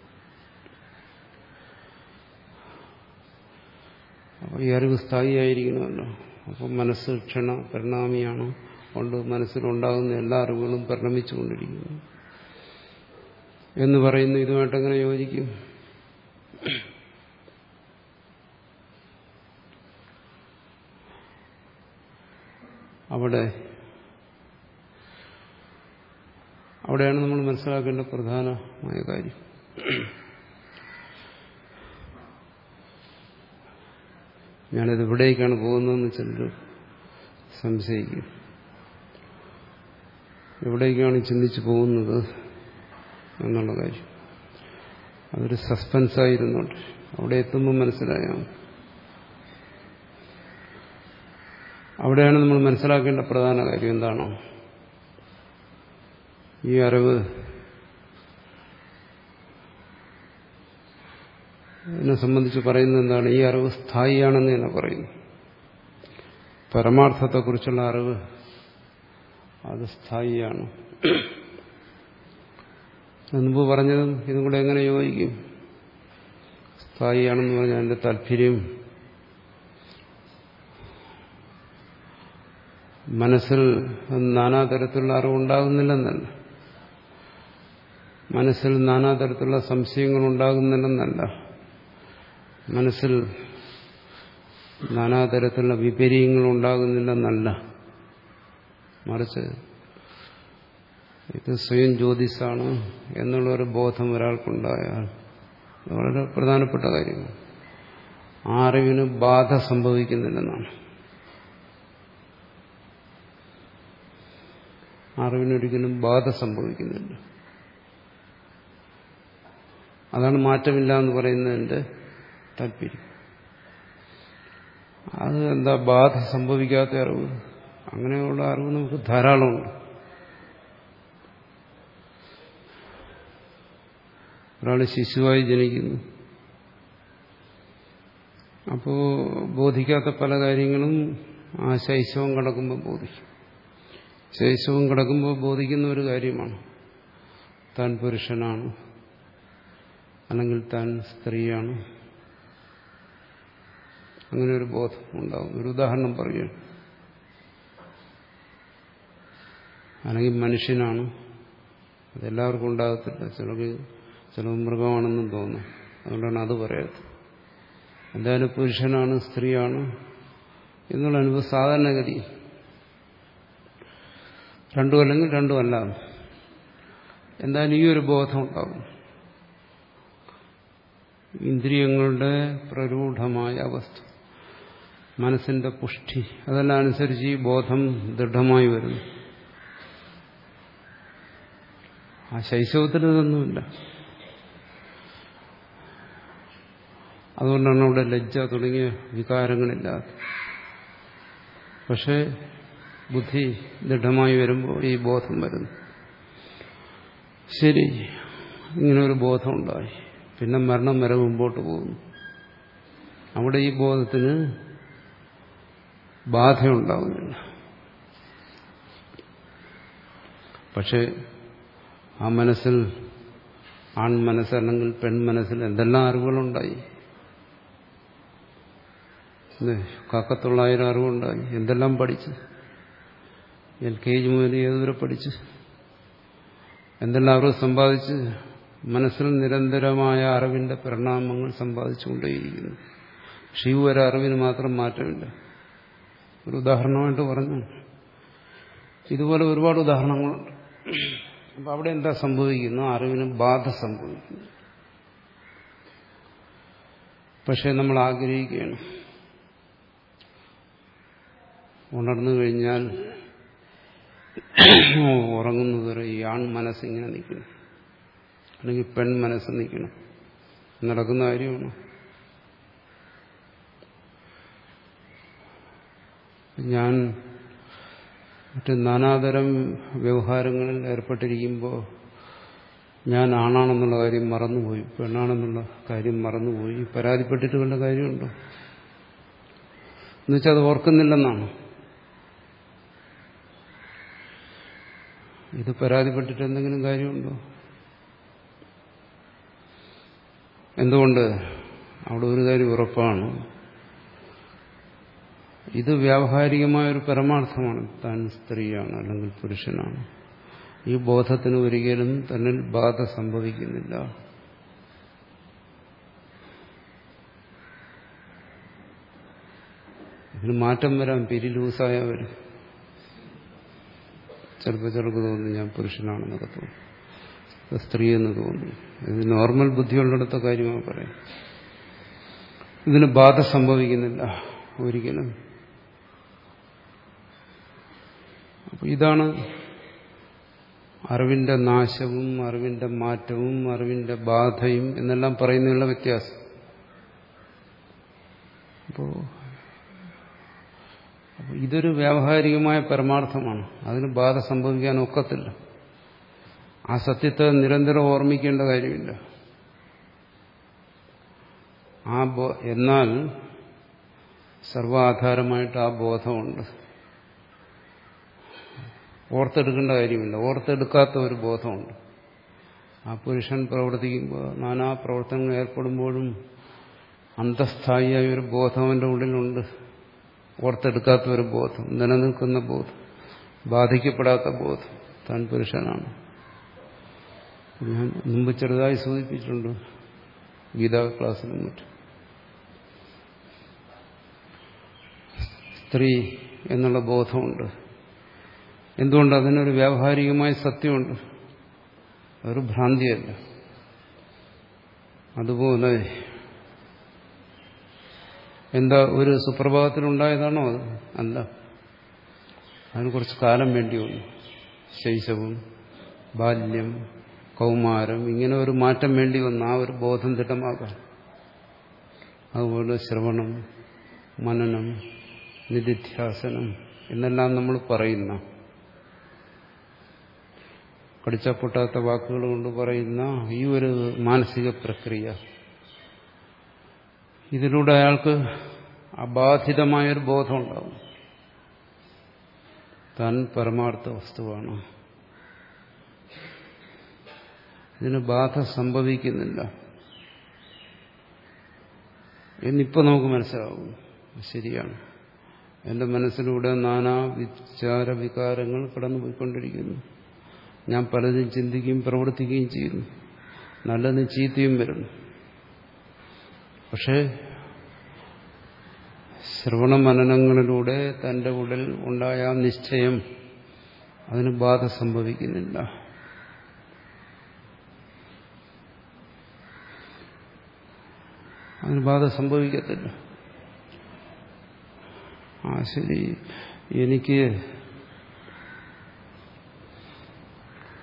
അപ്പോൾ ഈ അറിവ് സ്ഥായിയായിരിക്കണമല്ലോ. അപ്പം മനസ്സ് ക്ഷണ പരിണാമിയാണ്. കൊണ്ട് മനസ്സിലുണ്ടാകുന്ന എല്ലാ അറിവുകളും പരിണമിച്ചുകൊണ്ടിരിക്കുന്നു എന്ന് പറയുന്നു. ഇതുമായിട്ടെങ്ങനെ യോജിക്കും? അവിടെ അവിടെയാണ് നമ്മൾ മനസ്സിലാക്കേണ്ട പ്രധാനമായ കാര്യം. ഞാനിത് എവിടേക്കാണ് പോകുന്നതെന്ന് ചിലർ സംശയിക്കും. എവിടേക്കാണ് ചിന്തിച്ചു പോകുന്നത് എന്നുള്ള കാര്യം അതൊരു സസ്പെൻസായിരുന്നുണ്ട്. അവിടെ എത്തുമ്പോൾ മനസ്സിലായാൽ അവിടെയാണ് നമ്മൾ മനസ്സിലാക്കേണ്ട പ്രധാന കാര്യം. എന്താണോ ഈ അറിവ് എന്നെ സംബന്ധിച്ച് പറയുന്നത് എന്താണ്? ഈ അറിവ് സ്ഥായിയാണെന്ന് തന്നെ പറയുന്നു. പരമാർത്ഥത്തെക്കുറിച്ചുള്ള അറിവ് അത് സ്ഥായിയാണ്. മുമ്പ് പറഞ്ഞതും ഇതും കൂടെ എങ്ങനെ യോജിക്കും? സ്ഥായിയാണെന്ന് പറഞ്ഞാൽ അതിന്റെ താല്പര്യം മനസ്സിൽ നാനാതരത്തിലുള്ള അറിവുണ്ടാകുന്നില്ലെന്നല്ല, മനസ്സിൽ നാനാതരത്തിലുള്ള സംശയങ്ങൾ ഉണ്ടാകുന്നില്ലെന്നല്ല, മനസ്സിൽ നാനാതരത്തിലുള്ള വിപര്യങ്ങൾ ഉണ്ടാകുന്നില്ലെന്നല്ല. മറിച്ച് ഇത് സ്വയം ജ്യോതിസാണ് എന്നുള്ളൊരു ബോധം ഒരാൾക്കുണ്ടായാൽ വളരെ പ്രധാനപ്പെട്ട കാര്യമാണ്. ആ അറിവിന് ബാധ സംഭവിക്കുന്നില്ലെന്നാണ്. അറിവിനൊരിക്കലും ബാധ സംഭവിക്കുന്നില്ല. അതാണ് മാറ്റമില്ല എന്ന് പറയുന്നതിന്റെ താല്പര്യം. അത് എന്താ ബാധ സംഭവിക്കാത്ത അറിവ്? അങ്ങനെയുള്ള അറിവ് നമുക്ക് ധാരാളമുണ്ട്. ഒരാൾ ശിശുവായി ജനിക്കുന്നു. അപ്പോൾ ബോധിക്കാത്ത പല കാര്യങ്ങളും ആ ശൈശവം കടക്കുമ്പോൾ ബോധിക്കും. ശൈശവം കടക്കുമ്പോൾ ബോധിക്കുന്ന ഒരു കാര്യമാണ്, താൻ പുരുഷനാണ് അല്ലെങ്കിൽ താൻ സ്ത്രീയാണ്. അങ്ങനെ ഒരു ബോധം ഉണ്ടാകും. ഒരു ഉദാഹരണം പറയുകയാണ്. അല്ലെങ്കിൽ മനുഷ്യനാണ്, അതെല്ലാവർക്കും ഉണ്ടാകത്തില്ല. ചിലർക്ക് ചില മൃഗമാണെന്നും തോന്നും. അതുകൊണ്ടാണ് അത് പറയാത്തത്. എന്തായാലും പുരുഷനാണ് സ്ത്രീയാണ് എന്നുള്ള അനുഭവം സാധാരണഗതി രണ്ടും അല്ലെങ്കിൽ രണ്ടും അല്ല. എന്തായാലും ഈ ഒരു ബോധം ഉണ്ടാകും. ഇന്ദ്രിയങ്ങളുടെ പ്രരൂഢമായ അവസ്ഥ, മനസ്സിന്റെ പുഷ്ടി, അതെല്ലാം അനുസരിച്ച് ഈ ബോധം ദൃഢമായി വരുന്നു. ആ ശൈശവത്തിൽ ഇതൊന്നുമില്ല. അതുകൊണ്ടാണ് അവിടെ ലജ്ജ തുടങ്ങിയ വികാരങ്ങളില്ലാത്ത. പക്ഷെ ബുദ്ധി ദൃഢമായി വരുമ്പോൾ ഈ ബോധം വരുന്നു. ശരി, ഇങ്ങനൊരു ബോധം ഉണ്ടായി. പിന്നെ മരണം വരെ മുമ്പോട്ട് പോകുന്നു. അവിടെ ഈ ബോധത്തിന് ബാധയുണ്ടാകുന്നില്ല. പക്ഷെ ആ മനസ്സിൽ, ആൺ മനസ്സ് അല്ലെങ്കിൽ പെൺമനസ്സിൽ എന്തെല്ലാം അറിവുകളുണ്ടായി. കാക്കത്തൊള്ളായിരം അറിവുണ്ടായി. എന്തെല്ലാം പഠിച്ച്, എൽ കെ ജി മുതൽ ഏതുവരെ പഠിച്ച്, എന്തെല്ലാം അറിവ് സമ്പാദിച്ച്, മനസ്സിൽ നിരന്തരമായ അറിവിന്റെ പരിണാമങ്ങൾ സമ്പാദിച്ചുകൊണ്ടേയിരിക്കുന്നു. പക്ഷെ ഈ ഒരു അറിവിന് മാത്രം മാറ്റമില്ല. ഒരു ഉദാഹരണമായിട്ട് പറഞ്ഞു. ഇതുപോലെ ഒരുപാട് ഉദാഹരണങ്ങളുണ്ട്. അപ്പൊ അവിടെ എന്താ സംഭവിക്കുന്നു? അറിവിന് ബാധ സംഭവിക്കുന്നു. പക്ഷെ നമ്മൾ ആഗ്രഹിക്കുകയാണ്, ഉണർന്നു കഴിഞ്ഞാൽ ഉറങ്ങുന്നതുവരെ ഈ ആൺ മനസ്സിങ്ങനെ നിൽക്കണം, അല്ലെങ്കിൽ പെൺ മനസ്സ് നിൽക്കണം. നടക്കുന്ന കാര്യമാണ്. ഞാൻ മറ്റ് നാനാതരം വ്യവഹാരങ്ങളിൽ ഏർപ്പെട്ടിരിക്കുമ്പോൾ ഞാൻ ആണാണെന്നുള്ള കാര്യം മറന്നുപോയി, പെണ്ണാണെന്നുള്ള കാര്യം മറന്നുപോയി. പരാതിപ്പെട്ടിട്ട് വല്ല കാര്യമുണ്ടോ? എന്നുവെച്ചാൽ അത് ഓർക്കുന്നില്ലെന്നാണ്. ഇത് പരാതിപ്പെട്ടിട്ട് എന്തെങ്കിലും കാര്യമുണ്ടോ? എന്തുകൊണ്ട്? അവിടെ ഒരു കാര്യം ഉറപ്പാണ്, ഇത് വ്യാവഹാരികമായൊരു പരമാർത്ഥമാണ്. താൻ സ്ത്രീയാണ് അല്ലെങ്കിൽ പുരുഷനാണ്. ഈ ബോധത്തിന് ഒരിക്കലും തന്നിൽ ബാധ സംഭവിക്കുന്നില്ല. ഇതിന് മാറ്റം വരാം. പിരി ലൂസായ വരും. ചിലപ്പോൾ ചിലർക്ക് തോന്നുന്നു ഞാൻ പുരുഷനാണെന്നൊക്കെ തോന്നും, സ്ത്രീ എന്ന് തോന്നും. ഇത് നോർമൽ ബുദ്ധിയുള്ളിടത്ത കാര്യമാണ് പറയാം. ഇതിന് ബാധ സംഭവിക്കുന്നില്ല ഒരിക്കലും. അപ്പൊ ഇതാണ് അറിവിന്റെ നാശവും അറിവിന്റെ മാറ്റവും അറിവിന്റെ ബാധയും എന്നെല്ലാം പറയുന്നതിനുള്ള വ്യത്യാസം. അപ്പോ അപ്പൊ ഇതൊരു വ്യാവഹാരികമായ പരമാർത്ഥമാണ്. അതിന് ബാധ സംഭവിക്കാൻ ഒക്കത്തില്ല. ആ സത്യത്തെ നിരന്തരം ഓർമ്മിക്കേണ്ട കാര്യമില്ല. ആ എന്നാൽ സർവാധാരമായിട്ട് ആ ബോധമുണ്ട്. ഓർത്തെടുക്കേണ്ട കാര്യമില്ല. ഓർത്തെടുക്കാത്ത ഒരു ബോധമുണ്ട്. ആ പുരുഷൻ പ്രവർത്തിക്കുമ്പോൾ, നാനാ പ്രവർത്തനങ്ങൾ ഏർപ്പെടുമ്പോഴും അന്തസ്ഥായിയായ ഒരു ബോധം അവൻ്റെ ഉള്ളിലുണ്ട്. ഓർത്തെടുക്കാത്ത ഒരു ബോധം, നിലനിൽക്കുന്ന ബോധം, ബാധിക്കപ്പെടാത്ത ബോധം. താൻ പുരുഷനാണ്. ഞാൻ മുമ്പ് ചെറുതായി സൂചിപ്പിച്ചിട്ടുണ്ട് ഗീതാ ക്ലാസ്സിലും മറ്റും. സ്ത്രീ എന്നുള്ള ബോധമുണ്ട്. എന്തുകൊണ്ട്? അതിനൊരു വ്യാവഹാരികമായ സത്യമുണ്ട്. അതൊരു ഭ്രാന്തിയല്ല. അതുപോലെ എന്താ ഒരു സുപ്രഭാതത്തിലുണ്ടായതാണോ? അത് അല്ല. അതിന് കുറച്ച് കാലം വേണ്ടി വന്നു. ശൈശവം, ബാല്യം, കൗമാരം, ഇങ്ങനെ ഒരു മാറ്റം വേണ്ടി വന്നു ആ ഒരു ബോധം ദൃഢമാകാൻ. അതുപോലെ ശ്രവണം, മനനം, നിധിധ്യാസനം എന്നെല്ലാം നമ്മൾ പറയുന്ന, കടിച്ചപ്പൊട്ടാത്ത വാക്കുകൾ കൊണ്ട് പറയുന്ന ഈ ഒരു മാനസിക പ്രക്രിയ, ഇതിലൂടെ അയാൾക്ക് അബാധിതമായൊരു ബോധം ഉണ്ടാവും. താൻ പരമാർത്ഥ വസ്തുവാണ്. ഇതിന് ബാധ സംഭവിക്കുന്നില്ല എന്നിപ്പോൾ നമുക്ക് മനസ്സിലാവും. ശരിയാണ്, എൻ്റെ മനസ്സിലൂടെ നാനാ വിചാര വികാരങ്ങൾ കടന്നുപോയിക്കൊണ്ടിരിക്കുന്നു. ഞാൻ പലതും ചിന്തിക്കുകയും പ്രവർത്തിക്കുകയും ചെയ്യുന്നു. നല്ലതും ചീത്തയും വരുന്നു. പക്ഷേ ശ്രവണ മനനങ്ങളിലൂടെ തൻ്റെ ഉള്ളിൽ ഉണ്ടായ നിശ്ചയം, അതിന് ബാധ സംഭവിക്കുന്നില്ല. അതിന് ബാധ സംഭവിക്കത്തില്ല. ആ ശരി, എനിക്ക്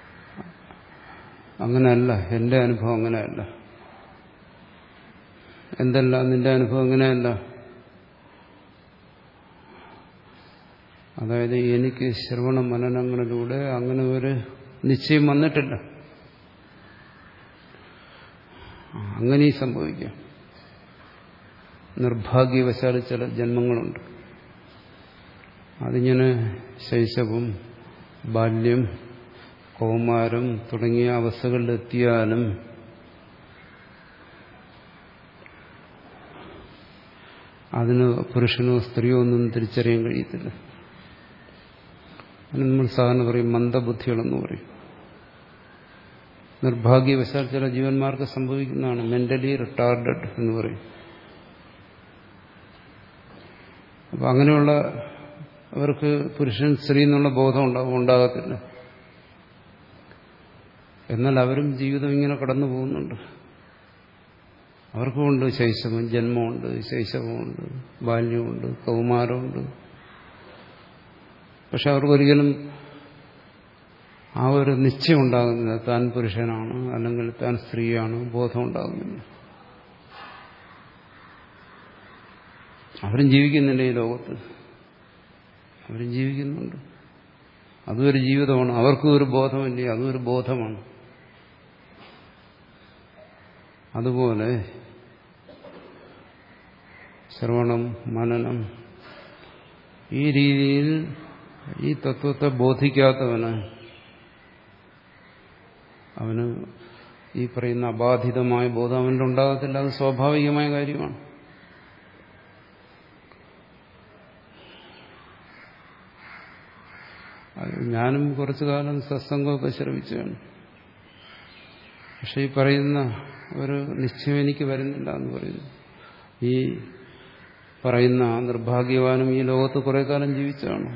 അങ്ങനെയല്ല, എൻ്റെ അനുഭവം അങ്ങനെയല്ല. എന്തല്ല നിന്റെ അനുഭവം എങ്ങനെയല്ല? അതായത് എനിക്ക് ശ്രവണ മനനങ്ങളിലൂടെ അങ്ങനെ ഒരു നിശ്ചയം വന്നിട്ടില്ല. അങ്ങനെയും സംഭവിക്കാം. നിർഭാഗ്യവശാൽ ചില ജന്മങ്ങളുണ്ട്. അതിങ്ങനെ ശൈശവം, ബാല്യം, കൗമാരം തുടങ്ങിയ അവസ്ഥകളിലെത്തിയാലും അതിന് പുരുഷനോ സ്ത്രീയോ ഒന്നും തിരിച്ചറിയാൻ കഴിയത്തില്ല. അതിന് നമ്മൾ സാധാരണ പറയും മന്ദബുദ്ധികളെന്ന് പറയും. നിർഭാഗ്യവശാൽ ചില ജീവന്മാർക്ക് സംഭവിക്കുന്നതാണ്. മെന്റലി റിട്ടാർഡഡ് എന്ന് പറയും. അപ്പൊ അങ്ങനെയുള്ള അവർക്ക് പുരുഷൻ സ്ത്രീ എന്നുള്ള ബോധം ഉണ്ടാകും ഉണ്ടാകത്തില്ല. എന്നാൽ അവരും ജീവിതം ഇങ്ങനെ കടന്നു പോകുന്നുണ്ട്. അവർക്കുമുണ്ട് ശൈശവം, ജന്മമുണ്ട്, ശൈശവമുണ്ട്, ബാല്യമുണ്ട്, കൗമാരമുണ്ട്. പക്ഷെ അവർക്കൊരിക്കലും ആ ഒരു നിശ്ചയം ഉണ്ടാകുന്നില്ല. താൻ പുരുഷനാണ് അല്ലെങ്കിൽ താൻ സ്ത്രീയാണ് ബോധം ഉണ്ടാകുന്നില്ല. അവരും ജീവിക്കുന്നില്ല ഈ ലോകത്ത്. അവരും ജീവിക്കുന്നുണ്ട്. അതും ഒരു ജീവിതമാണ്. അവർക്കും ഒരു ബോധമില്ലേ, അതും ഒരു ബോധമാണ്. അതുപോലെ ശ്രവണം, മനനം ഈ രീതിയിൽ ഈ തത്വത്തെ ബോധിക്കാത്തവന് അവന് ഈ പറയുന്ന അബാധിതമായ ബോധം അവൻ്റെ ഉണ്ടാകത്തില്ല. അത് സ്വാഭാവികമായ കാര്യമാണ്. ഞാനും കുറച്ചു കാലം സത്സംഗമൊക്കെ ശ്രമിച്ചതാണ്. പക്ഷെ ഈ പറയുന്ന ഒരു നിശ്ചയം എനിക്ക് വരുന്നില്ല എന്ന് പറയുന്നു. ഈ പറയുന്ന നിർഭാഗ്യവാനും ഈ ലോകത്ത് കുറെ കാലം ജീവിച്ചാണ്.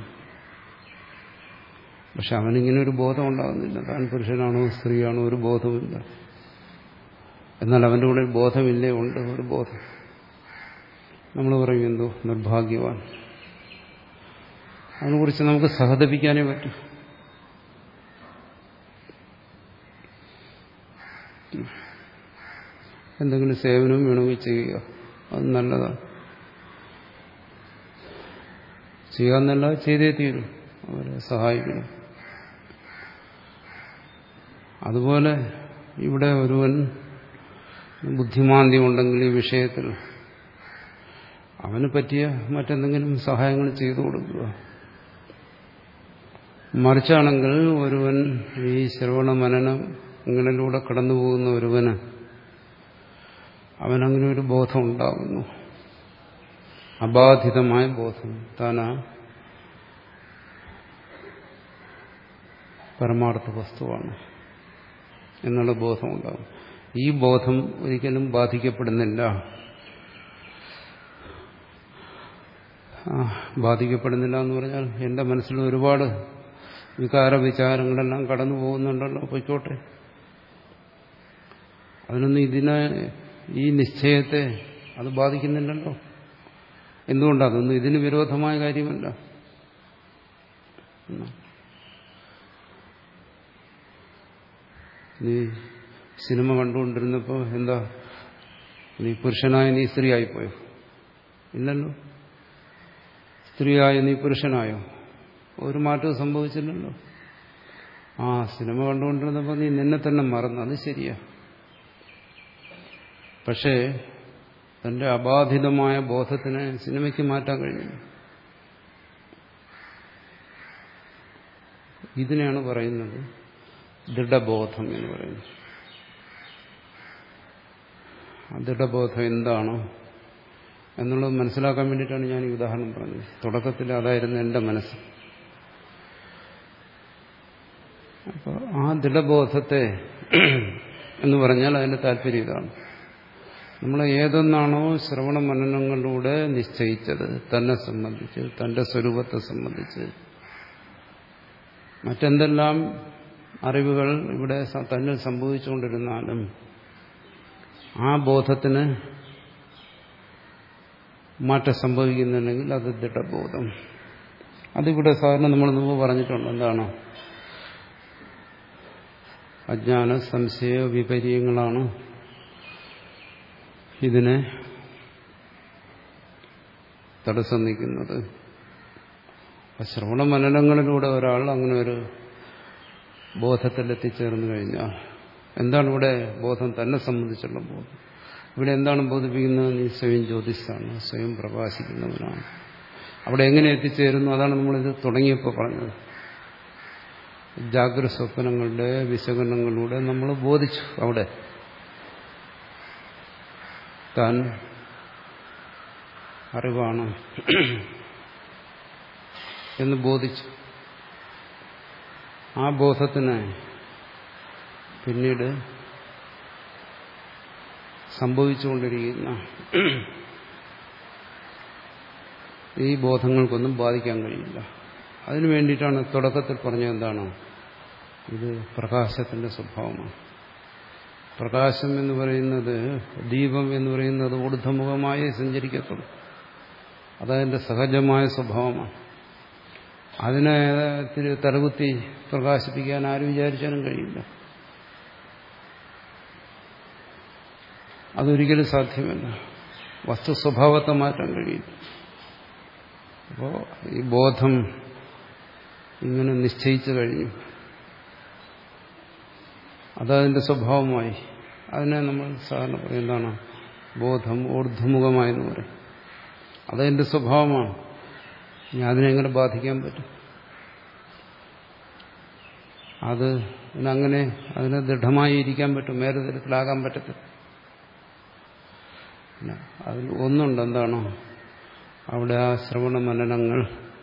പക്ഷെ അവനിങ്ങനെ ഒരു ബോധം ഉണ്ടാകുന്നില്ല. താൻ പുരുഷനാണോ സ്ത്രീയാണോ ഒരു ബോധമില്ല. എന്നാൽ അവൻ്റെ കൂടെ ബോധമില്ലേ, ഉണ്ട് ഒരു ബോധം. നമ്മൾ പറയും എന്തോ നിർഭാഗ്യവാൻ. അതിനെക്കുറിച്ച് നമുക്ക് സഹതപിക്കാനേ പറ്റൂ. എന്തെങ്കിലും സേവനവും വേണമെങ്കിൽ ചെയ്യുക, അത് നല്ലതാണ്. ചെയ്യാന്നല്ല, ചെയ്തേ തീരും. അവരെ സഹായിക്കണം. അതുപോലെ ഇവിടെ ഒരുവൻ ബുദ്ധിമാന്ദ്യം ഉണ്ടെങ്കിൽ ഈ വിഷയത്തിൽ അവന് പറ്റിയ മറ്റെന്തെങ്കിലും സഹായങ്ങൾ ചെയ്തു കൊടുക്കുക. മറിച്ചാണെങ്കിൽ ഒരുവൻ ഈ ശ്രവണ മനനങ്ങളിലൂടെ കടന്നു പോകുന്ന ഒരുവന് അവനങ്ങനെ ഒരു ബോധം ഉണ്ടാകുന്നു. അബാധിതമായ ബോധം. താനാ പരമാർത്ഥ വസ്തുവാണ് എന്നുള്ള ബോധം ഉണ്ടാകും. ഈ ബോധം ഒരിക്കലും ബാധിക്കപ്പെടുന്നില്ല. ബാധിക്കപ്പെടുന്നില്ല എന്ന് പറഞ്ഞാൽ എൻ്റെ മനസ്സിൽ ഒരുപാട് വികാര വിചാരങ്ങളെല്ലാം കടന്നു പോകുന്നുണ്ടല്ലോ, പൊയ്ക്കോട്ടെ. അതിനൊന്നും ഇതിനെ, ഈ നിശ്ചയത്തെ അത് ബാധിക്കുന്നില്ലല്ലോ. എന്തുകൊണ്ടാണ്? അതൊന്നും ഇതിന് വിരോധമായ കാര്യമല്ല. നീ സിനിമ കണ്ടുകൊണ്ടിരുന്നപ്പോൾ എന്താ, നീ പുരുഷനായ നീ സ്ത്രീ ആയിപ്പോയോ? ഇല്ലല്ലോ. സ്ത്രീയായ നീ പുരുഷനായോ? ഒരു മാറ്റവും സംഭവിച്ചില്ലല്ലോ. ആ സിനിമ കണ്ടുകൊണ്ടിരുന്നപ്പോൾ നീ നിന്നെ തന്നെ മറന്നു, അത് ശരിയാ. പക്ഷേ തന്റെ അബാധിതമായ ബോധത്തിനെ സിനിമയ്ക്ക് മാറ്റാൻ കഴിഞ്ഞില്ല. ഇതിനെയാണ് പറയുന്നത് ദൃഢബോധം എന്ന് പറയുന്നത്. ആ ദൃഢബോധം എന്താണ് എന്നുള്ളത് മനസ്സിലാക്കാൻ വേണ്ടിയിട്ടാണ് ഞാൻ ഈ ഉദാഹരണം പറഞ്ഞത്. തുടക്കത്തിൽ അതായിരുന്നു എൻ്റെ മനസ്സ്. അപ്പോൾ ആ ദൃഢബോധത്തെ എന്ന് പറഞ്ഞാൽ അതിൻ്റെ താല്പര്യം ഇതാണ്. നമ്മൾ ഏതൊന്നാണോ ശ്രവണ മനനങ്ങളിലൂടെ നിശ്ചയിച്ചത്, തന്നെ സംബന്ധിച്ച്, തന്റെ സ്വരൂപത്തെ സംബന്ധിച്ച്, മറ്റെന്തെല്ലാം അറിവുകൾ ഇവിടെ തന്നിൽ സംഭവിച്ചുകൊണ്ടിരുന്നാലും ആ ബോധത്തിന് മാറ്റം സംഭവിക്കുന്നുണ്ടെങ്കിൽ അത് ദൃഢബോധം. അതിവിടെ സാധാരണ നമ്മൾ മുമ്പ് പറഞ്ഞിട്ടുണ്ട്. എന്താണ്? അജ്ഞാന സംശയ വിപര്യങ്ങളാണ് ഇതിനെ തടസ്സം നിൽക്കുന്നത്. ശ്രവണ മനനങ്ങളിലൂടെ ഒരാൾ അങ്ങനെ ഒരു ബോധത്തിൽ എത്തിച്ചേർന്നു കഴിഞ്ഞാൽ എന്താണ് ഇവിടെ ബോധം തന്നെ സംബന്ധിച്ചുള്ള ബോധം? ഇവിടെ എന്താണ് ബോധിപ്പിക്കുന്നത്? നീ സ്വയം ജ്യോതിസാണ്, സ്വയം പ്രകാശിക്കുന്നവനാണ്. അവിടെ എങ്ങനെ എത്തിച്ചേരുന്നു? അതാണ് നമ്മളിത് തുടങ്ങിയപ്പോൾ പറഞ്ഞത്. ജാഗ്രത സ്വപ്നങ്ങളുടെ വിശകലനങ്ങളിലൂടെ നമ്മൾ ബോധിച്ചു അവിടെ താൻ അറിവാണ് എന്ന് ബോധിച്ചു. ആ ബോധത്തിന് പിന്നീട് സംഭവിച്ചുകൊണ്ടിരിക്കുന്ന ഈ ബോധങ്ങൾക്കൊന്നും ബാധിക്കാൻ കഴിയില്ല. അതിനു വേണ്ടിയിട്ടാണ് തുടക്കത്തിൽ പറഞ്ഞത് എന്താണ്? ഇത് പ്രകാശത്തിന്റെ സ്വഭാവമാണ്. പ്രകാശം എന്ന് പറയുന്നത്, ദീപം എന്ന് പറയുന്നത് ഊർധ്വമുഖമായി സഞ്ചരിക്കത്തുള്ളൂ. അതതിന്റെ സഹജമായ സ്വഭാവമാണ്. അതിനെ തലകുത്തി പ്രകാശിപ്പിക്കാൻ ആരും വിചാരിച്ചാലും കഴിയില്ല. അതൊരിക്കലും സാധ്യമല്ല. വസ്തു സ്വഭാവത്തെ മാറ്റാൻ കഴിയില്ല. അപ്പോൾ ഈ ബോധം ഇങ്ങനെ നിശ്ചയിച്ചു കഴിഞ്ഞു, അതതിന്റെ സ്വഭാവമായി. അതിനെ നമ്മൾ സാധാരണ പറയും എന്താണ്? ബോധം ഊർധ്വമുഖമായെന്ന് പറയും. അതതിന്റെ സ്വഭാവമാണ്. ഇനി അതിനെങ്ങനെ ബാധിക്കാൻ പറ്റും? അത് അങ്ങനെ അതിനെ ദൃഢമായി ഇരിക്കാൻ പറ്റും, വേറെ തരത്തിലാകാൻ പറ്റത്തില്ല. അതിൽ ഒന്നുണ്ട്, എന്താണോ അവിടെ ആ ശ്രവണ മനനങ്ങൾ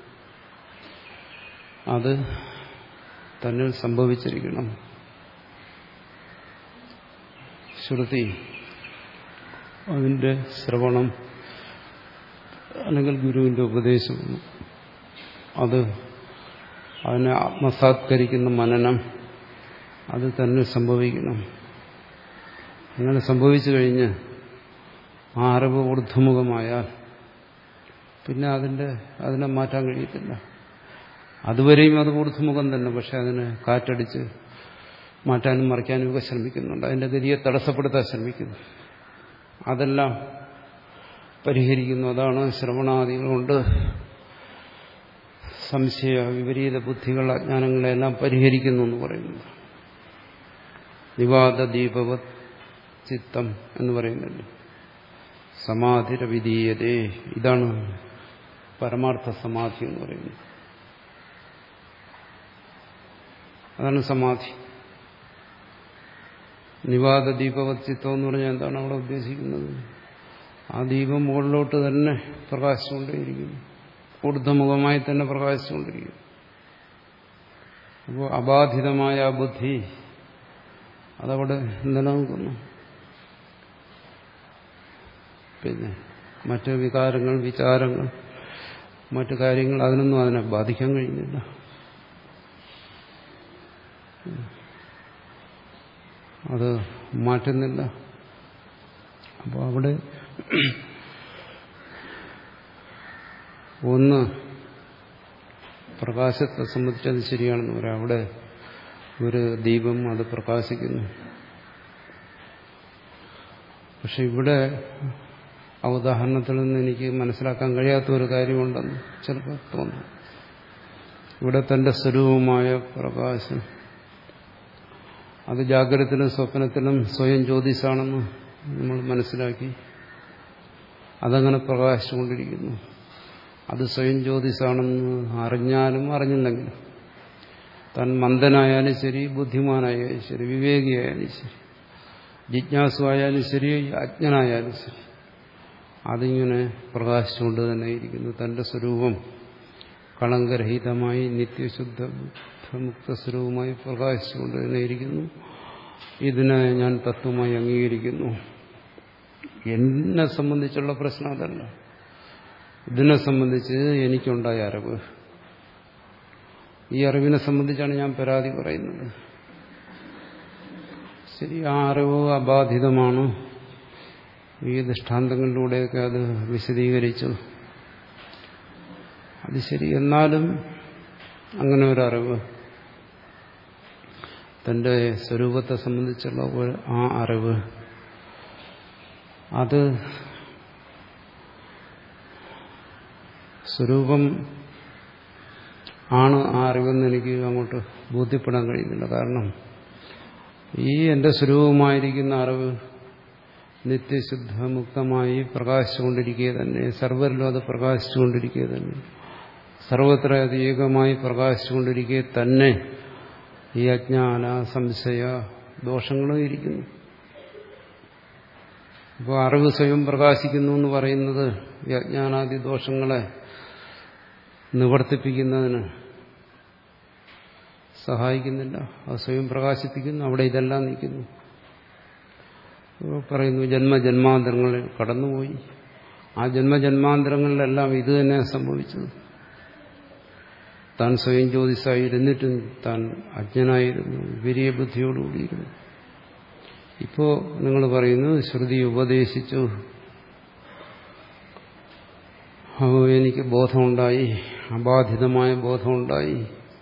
അത് തന്നിൽ സംഭവിച്ചിരിക്കണം. ശ്രുതി അതിന്റെ ശ്രവണം അല്ലെങ്കിൽ ഗുരുവിന്റെ ഉപദേശം, അത് അതിനെ ആത്മസാത്കരിക്കുന്ന മനനം അത് തന്നെ സംഭവിക്കണം. അങ്ങനെ സംഭവിച്ചു കഴിഞ്ഞ് ആ അറിവ് ഊർധ്വമുഖമായാൽ പിന്നെ അതിന്റെ അതിനെ മാറ്റാൻ കഴിയത്തില്ല. അതുവരെയും അത് ഊർധ്വമുഖം തന്നെ. പക്ഷെ അതിനെ കാറ്റടിച്ച് മാറ്റാനും മറിക്കാനും ഒക്കെ ശ്രമിക്കുന്നുണ്ട്. അതിന്റെ ഗതിയെ തടസ്സപ്പെടുത്താൻ ശ്രമിക്കുന്നു. അതെല്ലാം പരിഹരിക്കുന്നു. അതാണ് ശ്രവണാദികൾ കൊണ്ട് സംശയ വിപരീത ബുദ്ധികൾ അജ്ഞാനങ്ങളെല്ലാം പരിഹരിക്കുന്നു എന്ന് പറയുന്നത്. നിവാദ ദീപവത് ചിത്തം എന്ന് പറയുന്നുണ്ട്. സമാധിരവിധീയതേ, ഇതാണ് പരമാർത്ഥ സമാധി എന്ന് പറയുന്നത്. അതാണ് സമാധി. നിവാദ ദീപവത് ചിത്തം എന്ന് പറഞ്ഞാൽ എന്താണ് അവിടെ ഉദ്ദേശിക്കുന്നത്? ആ ദീപം മുകളിലോട്ട് തന്നെ പ്രകാശിച്ചുകൊണ്ടേയിരിക്കുന്നു, ഊർധ്വമുഖമായി തന്നെ പ്രകാശിച്ചുകൊണ്ടിരിക്കുന്നു. അപ്പോൾ അബാധിതമായ ആ ബുദ്ധി അതവിടെ നിലനിൽക്കുന്നു. പിന്നെ മറ്റ് വികാരങ്ങൾ, വിചാരങ്ങൾ, മറ്റു കാര്യങ്ങൾ അതിനൊന്നും അതിനെ ബാധിക്കാൻ കഴിയുന്നില്ല. അത് മാറ്റുന്നില്ല. അപ്പോൾ അവിടെ ഒന്ന് പ്രകാശത്തെ സംബന്ധിച്ചത് ശരിയാണെന്ന് പറയാം. അവിടെ ഒരു ദീപം അത് പ്രകാശിക്കുന്നു. പക്ഷെ ഇവിടെ ആ ഉദാഹരണത്തിൽ നിന്ന് എനിക്ക് മനസ്സിലാക്കാൻ കഴിയാത്ത ഒരു കാര്യമുണ്ടെന്ന് ചിലപ്പോൾ തോന്നുന്നു. ഇവിടെ തന്റെ സ്വരൂപമായ പ്രകാശം അത് ജാഗ്രതത്തിലും സ്വപ്നത്തിലും സ്വയം ജ്യോതിസാണെന്ന് നമ്മൾ മനസ്സിലാക്കി. അതങ്ങനെ പ്രകാശിച്ചുകൊണ്ടിരിക്കുന്നു. അത് സ്വയം ജ്യോതിസാണെന്ന് അറിഞ്ഞാലും അറിഞ്ഞില്ലെങ്കിലും, താൻ മന്ദനായാലും ശരി, ബുദ്ധിമാനായാലും ശരി, വിവേകിയായാലും ശരി, ജിജ്ഞാസുവായാലും ശരി, അജ്ഞനായാലും ശരി, അതിങ്ങനെ പ്രകാശിച്ചുകൊണ്ട് തന്നെ ഇരിക്കുന്നു. തന്റെ സ്വരൂപം കളങ്കരഹിതമായി നിത്യശുദ്ധ മുക്ത സ്വരൂപമായി പ്രകാശിച്ചുകൊണ്ട് തന്നെ ഇരിക്കുന്നു. ഇതിനെ ഞാൻ തത്വമായി അംഗീകരിക്കുന്നു. എന്നെ സംബന്ധിച്ചുള്ള പ്രശ്നം അതല്ല. ഇതിനെ സംബന്ധിച്ച് എനിക്കുണ്ടായ അറിവ്, ഈ അറിവിനെ സംബന്ധിച്ചാണ് ഞാൻ പരാതി പറയുന്നത്. ശരി, ആ അറിവ് അബാധിതമാണ്. ഈ ദൃഷ്ടാന്തങ്ങളിലൂടെയൊക്കെ അത് വിശദീകരിച്ചു. അത് ശരി. എന്നാലും അങ്ങനെ ഒരറിവ്, തന്റെ സ്വരൂപത്തെ സംബന്ധിച്ചുള്ള ആ അറിവ്, അത് സ്വരൂപം ആണ് ആ അറിവെന്ന് എനിക്ക് അങ്ങോട്ട് ബോധ്യപ്പെടാൻ കഴിയുന്നില്ല. കാരണം ഈ എൻ്റെ സ്വരൂപമായിരിക്കുന്ന അറിവ് നിത്യശുദ്ധ മുക്തമായി പ്രകാശിച്ചുകൊണ്ടിരിക്കുക തന്നെ, സർവരിലും അത് പ്രകാശിച്ചുകൊണ്ടിരിക്കുക തന്നെ, സർവത്ര അത് ഏകമായി പ്രകാശിച്ചുകൊണ്ടിരിക്കുക തന്നെ ഈ അജ്ഞാന സംശയ ദോഷങ്ങളും ഇരിക്കുന്നു. അപ്പോൾ അറിവ് സ്വയം പ്രകാശിക്കുന്നു എന്ന് പറയുന്നത് ഈ അജ്ഞാനാദി ദോഷങ്ങളെ നിവർത്തിപ്പിക്കുന്നതിന് സഹായിക്കുന്നില്ല. അത് സ്വയം പ്രകാശിപ്പിക്കുന്നു. അവിടെ ഇതെല്ലാം നിൽക്കുന്നു. പറയുന്നു ജന്മജന്മാന്തരങ്ങളിൽ കടന്നുപോയി. ആ ജന്മജന്മാന്തരങ്ങളിലെല്ലാം ഇത് തന്നെ സംഭവിച്ചത്. താൻ സ്വയം ജ്യോതിസായിരുന്നിട്ടും താൻ അജ്ഞനായിരുന്നു, വിപരീയ ബുദ്ധിയോടുകൂടിയിരുന്നു. ഇപ്പോ നിങ്ങൾ പറയുന്നു ശ്രുതി ഉപദേശിച്ചു, അപ്പോൾ എനിക്ക് ബോധമുണ്ടായി, അബാധിതമായ ബോധമുണ്ടായി.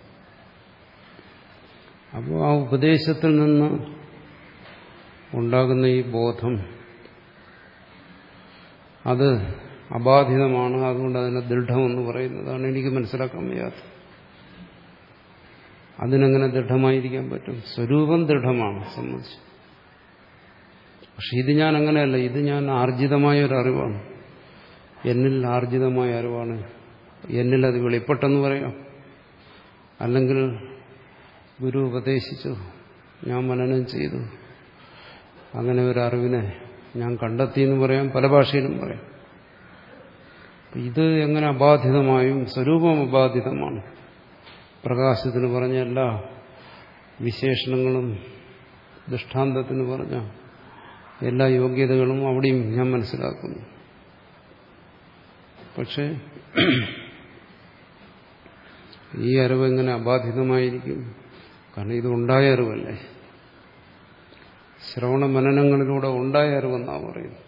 അപ്പോൾ ആ ഉപദേശത്തിൽ നിന്ന് ഉണ്ടാകുന്ന ഈ ബോധം അത് അബാധിതമാണ്. അതുകൊണ്ട് അതിനെ ദൃഢമെന്ന് പറയുന്നതാണ് എനിക്ക് മനസ്സിലാക്കാൻ വയ്യാത്തത്. അതിനെങ്ങനെ ദൃഢമായിരിക്കാൻ പറ്റും? സ്വരൂപം ദൃഢമാണ് സംബന്ധിച്ച്. പക്ഷെ ഇത് ഞാൻ അങ്ങനെയല്ല. ഇത് ഞാൻ ആർജിതമായ ഒരു അറിവാണ്. എന്നിൽ ആർജിതമായ അറിവാണ്. എന്നിൽ അത് വെളിപ്പെട്ടെന്ന് പറയാം. അല്ലെങ്കിൽ ഗുരു ഉപദേശിച്ചു, ഞാൻ മനനം ചെയ്തു, അങ്ങനെ ഒരു അറിവിനെ ഞാൻ കണ്ടെത്തിയെന്ന് പറയാം, പല ഭാഷയിലും പറയാം. ഇത് എങ്ങനെ അബാധിതമായും? സ്വരൂപം അബാധിതമാണ്. പ്രകാശത്തിന് പറഞ്ഞ എല്ലാ വിശേഷണങ്ങളും, ദൃഷ്ടാന്തത്തിന് പറഞ്ഞ എല്ലാ യോഗ്യതകളും അവിടെയും ഞാൻ മനസ്സിലാക്കുന്നു. പക്ഷേ ഈ അറിവ് എങ്ങനെ അബാധിതമായിരിക്കും? കാരണം ഇത് ഉണ്ടായ അറിവല്ലേ, ശ്രവണ മനനങ്ങളിലൂടെ ഉണ്ടായ അറിവെന്നാണ് പറയുന്നത്.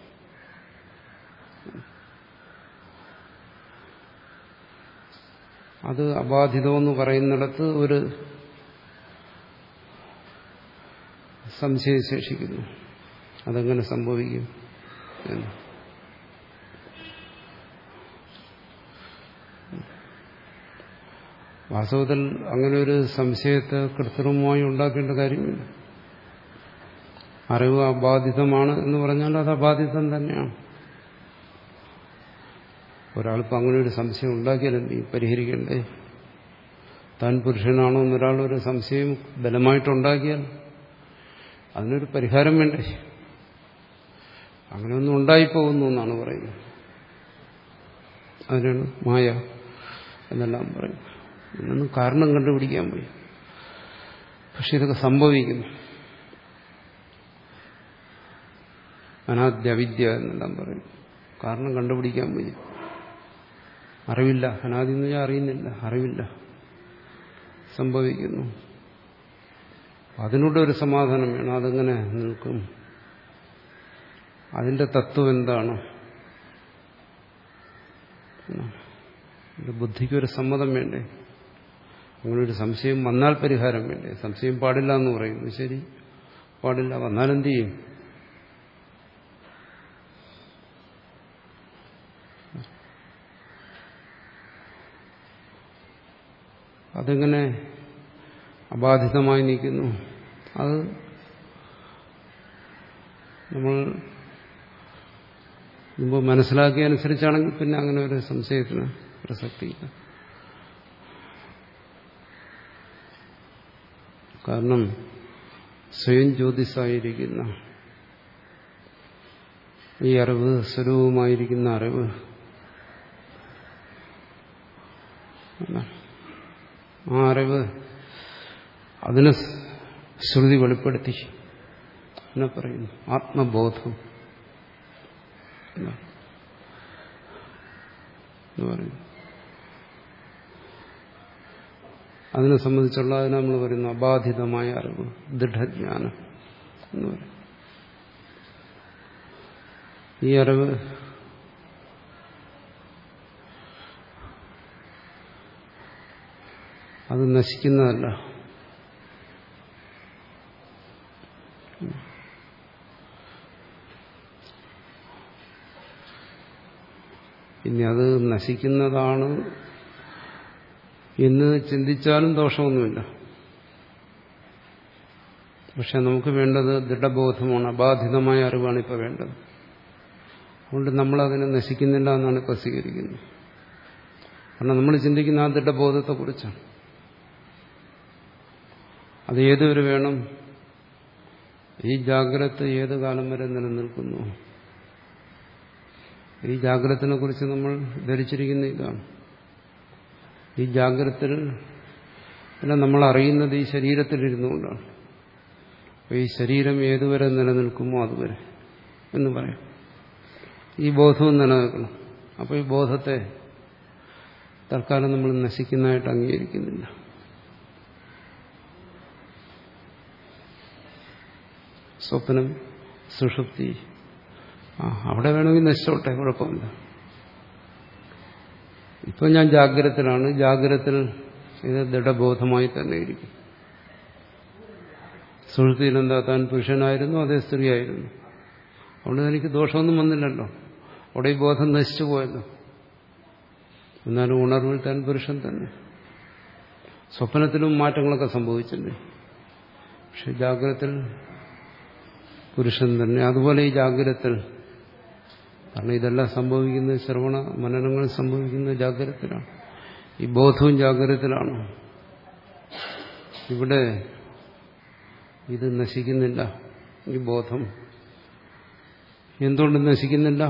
അത് അബാധിതമെന്ന് പറയുന്നിടത്ത് ഒരു സംശയം ശേഷിക്കുന്നു. അതെങ്ങനെ സംഭവിക്കും എന്ന്. വാസ്തവത്തിൽ അങ്ങനെ ഒരു സംശയത്തെ കൃത്രിമമായി ഉണ്ടാക്കേണ്ട കാര്യമില്ല. അറിവ് അബാധിതമാണ് എന്ന് പറഞ്ഞാൽ അത് അബാധിതം തന്നെയാണ്. ഒരാളിപ്പോൾ അങ്ങനെ ഒരു സംശയം ഉണ്ടാക്കിയാൽ പരിഹരിക്കണ്ടേ? താൻ പുരുഷനാണോ എന്നൊരാളൊരു സംശയം ബലമായിട്ടുണ്ടാക്കിയാൽ അതിനൊരു പരിഹാരം വേണ്ടേ? അങ്ങനെയൊന്നും ഉണ്ടായിപ്പോകുന്നു എന്നാണ് പറയുന്നത്. അതിനാണ് മായ എന്നെല്ലാം പറയും. ഇതിനൊന്നും കാരണം കണ്ടുപിടിക്കാൻ പോയി. പക്ഷെ ഇതൊക്കെ സംഭവിക്കുന്നു. അനാദ്യ അവിദ്യ എന്നെല്ലാം പറയും. കാരണം കണ്ടുപിടിക്കാൻ പോയി. അറിവില്ല. അനാദി എന്ന് വെച്ചാൽ അറിയുന്നില്ല, അറിവില്ല, സംഭവിക്കുന്നു. അതിനൂടെ ഒരു സമാധാനം വേണം. അതെങ്ങനെ നിൽക്കും? അതിന്റെ തത്വം എന്താണ്? ബുദ്ധിക്കൊരു സമ്മതം വേണ്ടേ? അങ്ങനൊരു സംശയം വന്നാൽ പരിഹാരം വേണ്ടേ? സംശയം പാടില്ല എന്ന് പറയുന്നു. ശരി, പാടില്ല. വന്നാലെന്ത് ചെയ്യും? അതെങ്ങനെ അബാധിതമായി നിൽക്കുന്നു? അത് നമ്മൾ മുമ്പ് മനസ്സിലാക്കിയ അനുസരിച്ചാണെങ്കിൽ പിന്നെ അങ്ങനെ ഒരു സംശയത്തിന് പ്രസക്തിയില്ല. കാരണം സ്വയം ജ്യോതിസായിരിക്കുന്ന ഈ അറിവ്, സ്വരൂപമായിരിക്കുന്ന അറിവ്, ആ അറിവ് അതിനെ ശ്രുതി വെളിപ്പെടുത്തി എന്നെ പറയുന്നു ആത്മബോധം എന്ന് പറയുന്നു. അതിനെ സംബന്ധിച്ചുള്ള അതിനെ നമ്മൾ പറയുന്നു അബാധിതമായ അറിവ്, ദൃഢജ്ഞാനം എന്ന് പറയും. ഈ അറിവ് അത് നശിക്കുന്നതല്ല. ഇനി അത് നശിക്കുന്നതാണ് എന്ന് ചിന്തിച്ചാലും ദോഷമൊന്നുമില്ല. പക്ഷെ നമുക്ക് വേണ്ടത് ദൃഢബോധമാണ്, അബാധിതമായ അറിവാണ് ഇപ്പോൾ വേണ്ടത്. അതുകൊണ്ട് നമ്മളതിനെ നശിക്കുന്നില്ല എന്നാണ് ഇപ്പോൾ സ്വീകരിക്കുന്നത്. കാരണം നമ്മൾ ചിന്തിക്കുന്ന ആ ദൃഢബോധത്തെക്കുറിച്ചാണ്. അത് ഏതുവരെ വേണം? ഈ ജാഗ്രത ഏത് കാലം വരെ നിലനിൽക്കുന്നു? ഈ ജാഗ്രതത്തിനെ കുറിച്ച് നമ്മൾ ധരിച്ചിരിക്കുന്ന ഇതാണ്. ഈ ജാഗ്രതത്തിൽ നമ്മൾ അറിയുന്നത് ഈ ശരീരത്തിലിരുന്നുകൊണ്ടാണ്. ഈ ശരീരം ഏതുവരെ നിലനിൽക്കുമോ അതുവരെ എന്ന് പറയാം. ഈ ബോധവും നിലനിൽക്കണം. അപ്പോൾ ഈ ബോധത്തെ തൽക്കാലം നമ്മൾ നശിക്കുന്നതായിട്ട് അംഗീകരിക്കുന്നില്ല. സ്വപ്നം, സുഷുപ്തി, ആ അവിടെ വേണമെങ്കിൽ നശിച്ചോട്ടെ, കുഴപ്പമില്ല. ഇപ്പം ഞാൻ ജാഗ്രതത്തിലാണ്. ജാഗ്രതത്തിൽ ഇത് ദൃഢബോധമായി തന്നെ ഇരിക്കും. സുഷുപ്തിയിൽ എന്താ താൻ പുരുഷനായിരുന്നു, അതേ സ്ത്രീയായിരുന്നു. അതുകൊണ്ട് എനിക്ക് ദോഷമൊന്നും വന്നില്ലല്ലോ. അവിടെ ഈ ബോധം നശിച്ചു പോയല്ലോ. എന്നാലും ഉണർവിൽ താൻ പുരുഷൻ തന്നെ. സ്വപ്നത്തിലും മാറ്റങ്ങളൊക്കെ സംഭവിച്ചില്ലേ? പക്ഷെ ജാഗ്രതത്തിൽ പുരുഷൻ തന്നെ. അതുപോലെ ഈ ജാഗ്രതത്തിൽ, കാരണം ഇതെല്ലാം സംഭവിക്കുന്നത് ശ്രവണ മനനങ്ങൾ സംഭവിക്കുന്നത് ജാഗ്രതത്തിലാണ്. ഈ ബോധവും ജാഗ്രതത്തിലാണ്. ഇവിടെ ഇത് നശിക്കുന്നില്ല. ഈ ബോധം എന്തുകൊണ്ട് നശിക്കുന്നില്ല?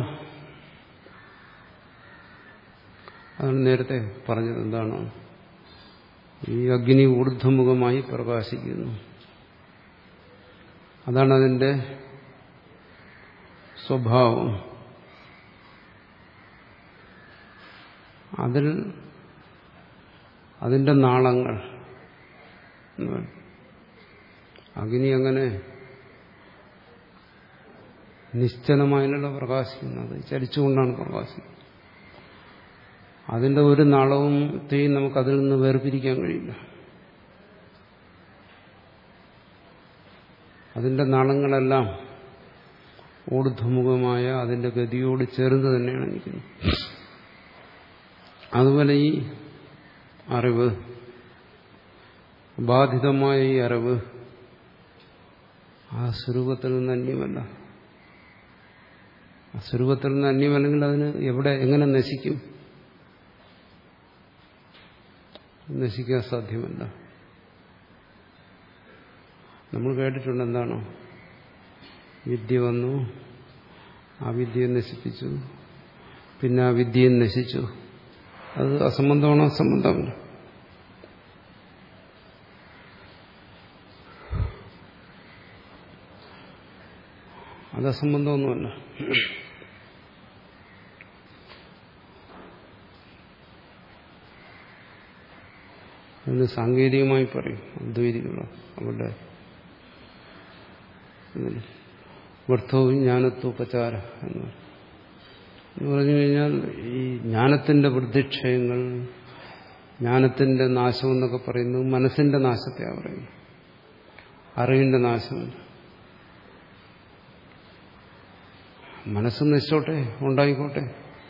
അതാണ് നേരത്തെ പറഞ്ഞത്. എന്താണ്? ഈ അഗ്നി ഊർധ്വമുഖമായി പ്രകാശിക്കുന്നു. അതാണ് അതിൻ്റെ സ്വഭാവം. അതിൽ അതിൻ്റെ നാളങ്ങൾ, അഗ്നി അങ്ങനെ നിശ്ചലമായല്ല പ്രകാശിക്കുന്നത്, ചലിച്ചുകൊണ്ടാണ് പ്രകാശിക്കുന്നത്. അതിൻ്റെ ഒരു നാളവും തെയ്യും നമുക്കതിൽ നിന്ന് വേർപിരിക്കാൻ കഴിയില്ല. അതിൻ്റെ നാളങ്ങളെല്ലാം ഊർധ്വമുഖമായ അതിൻ്റെ ഗതിയോട് ചേർന്ന് തന്നെയാണ് നിൽക്കുന്നത്. അതുപോലെ ഈ അറിവ്, ബാധിതമായ ഈ അറിവ് ആ സ്വരൂപത്തിൽ നിന്ന് അന്യമല്ല. ആ സ്വരൂപത്തിൽ നിന്ന് അന്യമല്ലെങ്കിൽ അതിന് എവിടെ എങ്ങനെ നശിക്കും? നശിക്കാൻ സാധ്യമല്ല. നമ്മൾ കേട്ടിട്ടുണ്ട് എന്താണ്? വിദ്യ വന്നു, ആ വിദ്യയെ നശിപ്പിച്ചു, പിന്നെ ആ വിദ്യയെ നശിച്ചു. അത് അസംബന്ധമാണോ? അസംബന്ധമല്ല. അത് അസംബന്ധമൊന്നുമല്ല. അതിന് സാങ്കേതികമായി പറയും അദ്വൈതികളോ അവരുടെ വൃത്തവും ജ്ഞാനത്വോപചാര എന്ന് എന്ന് പറഞ്ഞു കഴിഞ്ഞാൽ ഈ ജ്ഞാനത്തിന്റെ വൃദ്ധിക്ഷയങ്ങൾ, ജ്ഞാനത്തിന്റെ നാശം എന്നൊക്കെ പറയുന്നത് മനസ്സിന്റെ നാശത്തെയാണ് പറയുന്നത്, അറിവിന്റെ നാശമല്ല. മനസ്സ് നശിച്ചോട്ടെ, ഉണ്ടായിക്കോട്ടെ,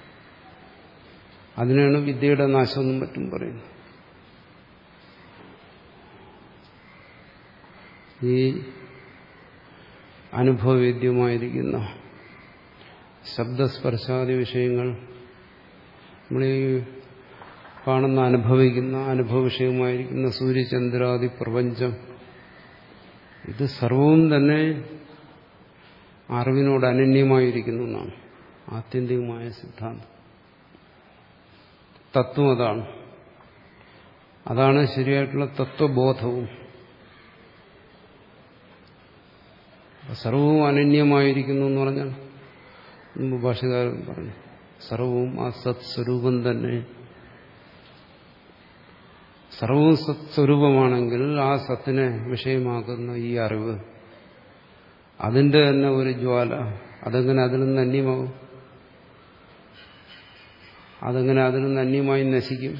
അതിനാണ് വിദ്യയുടെ നാശമെന്നും മറ്റും പറയുന്നത്. ഈ അനുഭവവേദ്യമായിരിക്കുന്ന ശബ്ദസ്പർശാദി വിഷയങ്ങൾ, നമ്മൾ ഈ കാണുന്ന അനുഭവിക്കുന്ന അനുഭവ വിഷയമായിരിക്കുന്ന സൂര്യചന്ദ്രാദി പ്രപഞ്ചം, ഇത് സർവവും തന്നെ അറിവിനോട് അനന്യമായിരിക്കുന്നു എന്നാണ് ആത്യന്തികമായ സിദ്ധാന്തം. തത്വം അതാണ്. അതാണ് ശരിയായിട്ടുള്ള തത്വബോധവും. സർവവും അനന്യമായിരിക്കുന്നു എന്ന് പറഞ്ഞാൽ മുമ്പ് ഭാഷകാരൻ പറഞ്ഞു, സർവവും ആ സത്സ്വരൂപം തന്നെ. സർവവും സത്സ്വരൂപമാണെങ്കിൽ ആ സത്തിനെ വിഷയമാക്കുന്ന ഈ അറിവ്, അതിന്റെ തന്നെ ഒരു ജ്വാല, അതെങ്ങനെ അതിൽ നിന്ന് അന്യമാവും? അതെങ്ങനെ അതിൽ നിന്ന് അന്യമായി നശിക്കും?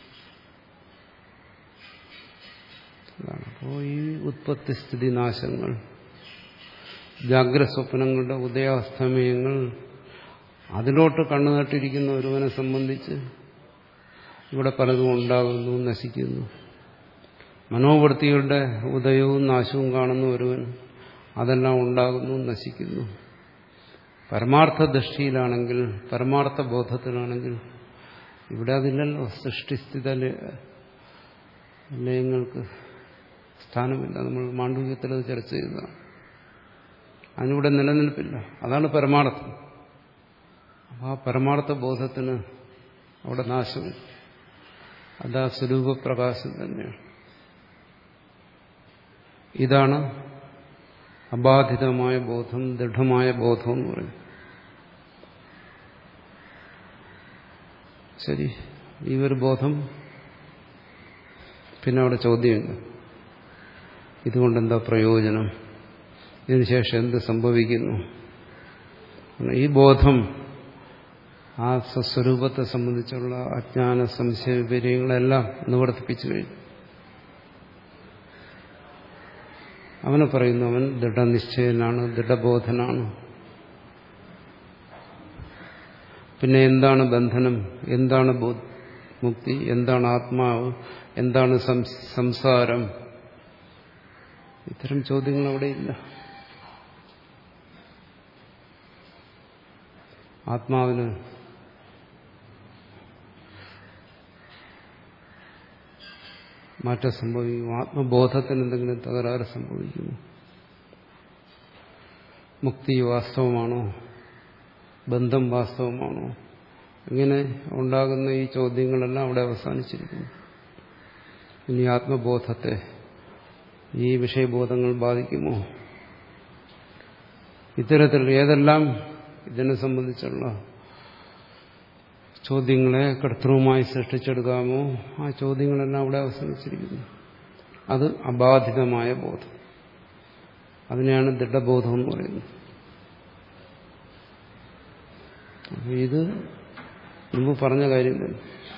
അപ്പോൾ ഈ ഉത്പത്തി സ്ഥിതി നാശങ്ങൾ, ജാഗ്രസ്വപ്നങ്ങളുടെ ഉദയാസ്തമയങ്ങൾ, അതിലോട്ട് കണ്ണു നട്ടിരിക്കുന്ന ഒരുവനെ സംബന്ധിച്ച് ഇവിടെ പലതും ഉണ്ടാകുന്നു, നശിക്കുന്നു. മനോവൃത്തികളുടെ ഉദയവും നാശവും കാണുന്ന ഒരുവൻ അതെല്ലാം ഉണ്ടാകുന്നു, നശിക്കുന്നു. പരമാർത്ഥ ദൃഷ്ടിയിലാണെങ്കിൽ, പരമാർത്ഥ ബോധത്തിലാണെങ്കിൽ ഇവിടെ അതില്ലല്ലോ. സൃഷ്ടിസ്ഥിത ലയങ്ങൾക്ക് സ്ഥാനമില്ല. നമ്മൾ മാണ്ഡവ്യത്തിൽ അത് ചർച്ച ചെയ്തതാണ്. അതിനിവിടെ നിലനിൽപ്പില്ല. അതാണ് പരമാർത്ഥം. അപ്പോൾ ആ പരമാർത്ഥ ബോധത്തിന് അവിടെ നാശമില്ല. അതാ സ്വരൂപപ്രകാശം തന്നെയാണ്. ഇതാണ് അബാധിതമായ ബോധം, ദൃഢമായ ബോധം എന്ന് പറയും. ശരി, ഈ ഒരു ബോധം, പിന്നെ അവിടെ ചോദ്യമില്ല. ഇതുകൊണ്ടെന്താ പ്രയോജനം? ഇതിനുശേഷം എന്ത് സംഭവിക്കുന്നു? ഈ ബോധം ആ സ്വസ്വരൂപത്തെ സംബന്ധിച്ചുള്ള അജ്ഞാന സംശയ വിപര്യങ്ങളെല്ലാം നിവർത്തിപ്പിച്ചു കഴിഞ്ഞു. അവനെ പറയുന്നു, അവൻ ദൃഢനിശ്ചയനാണ്, ദൃഢബോധനാണ്. പിന്നെ എന്താണ് ബന്ധനം, എന്താണ് മുക്തി, എന്താണ് ആത്മാവ്, എന്താണ് സംസാരം? ഇത്തരം ചോദ്യങ്ങൾ അവിടെ ഇല്ല. ആത്മാവിന് മാറ്റം സംഭവിക്കും. ആത്മബോധത്തിന് എന്തെങ്കിലും തകരാറ് സംഭവിക്കുമോ? മുക്തി വാസ്തവമാണോ? ബന്ധം വാസ്തവമാണോ? ഇങ്ങനെ ഉണ്ടാകുന്ന ഈ ചോദ്യങ്ങളെല്ലാം അവിടെ അവസാനിച്ചിരിക്കുന്നു. ഇനി ആത്മബോധത്തെ ഈ വിഷയബോധങ്ങൾ ബാധിക്കുമോ? ഇത്തരത്തിൽ ഏതെല്ലാം ഇതിനെ സംബന്ധിച്ചുള്ള ചോദ്യങ്ങളെ കർത്തൃവുമായി സൃഷ്ടിച്ചെടുക്കാമോ, ആ ചോദ്യങ്ങളെല്ലാം അവിടെ അവസാനിച്ചിരിക്കുന്നു. അത് അബാധിതമായ ബോധം. അതിനെയാണ് ദൃഢബോധം എന്ന് പറയുന്നത്. ഇത് മുമ്പ് പറഞ്ഞ കാര്യം തന്നെ.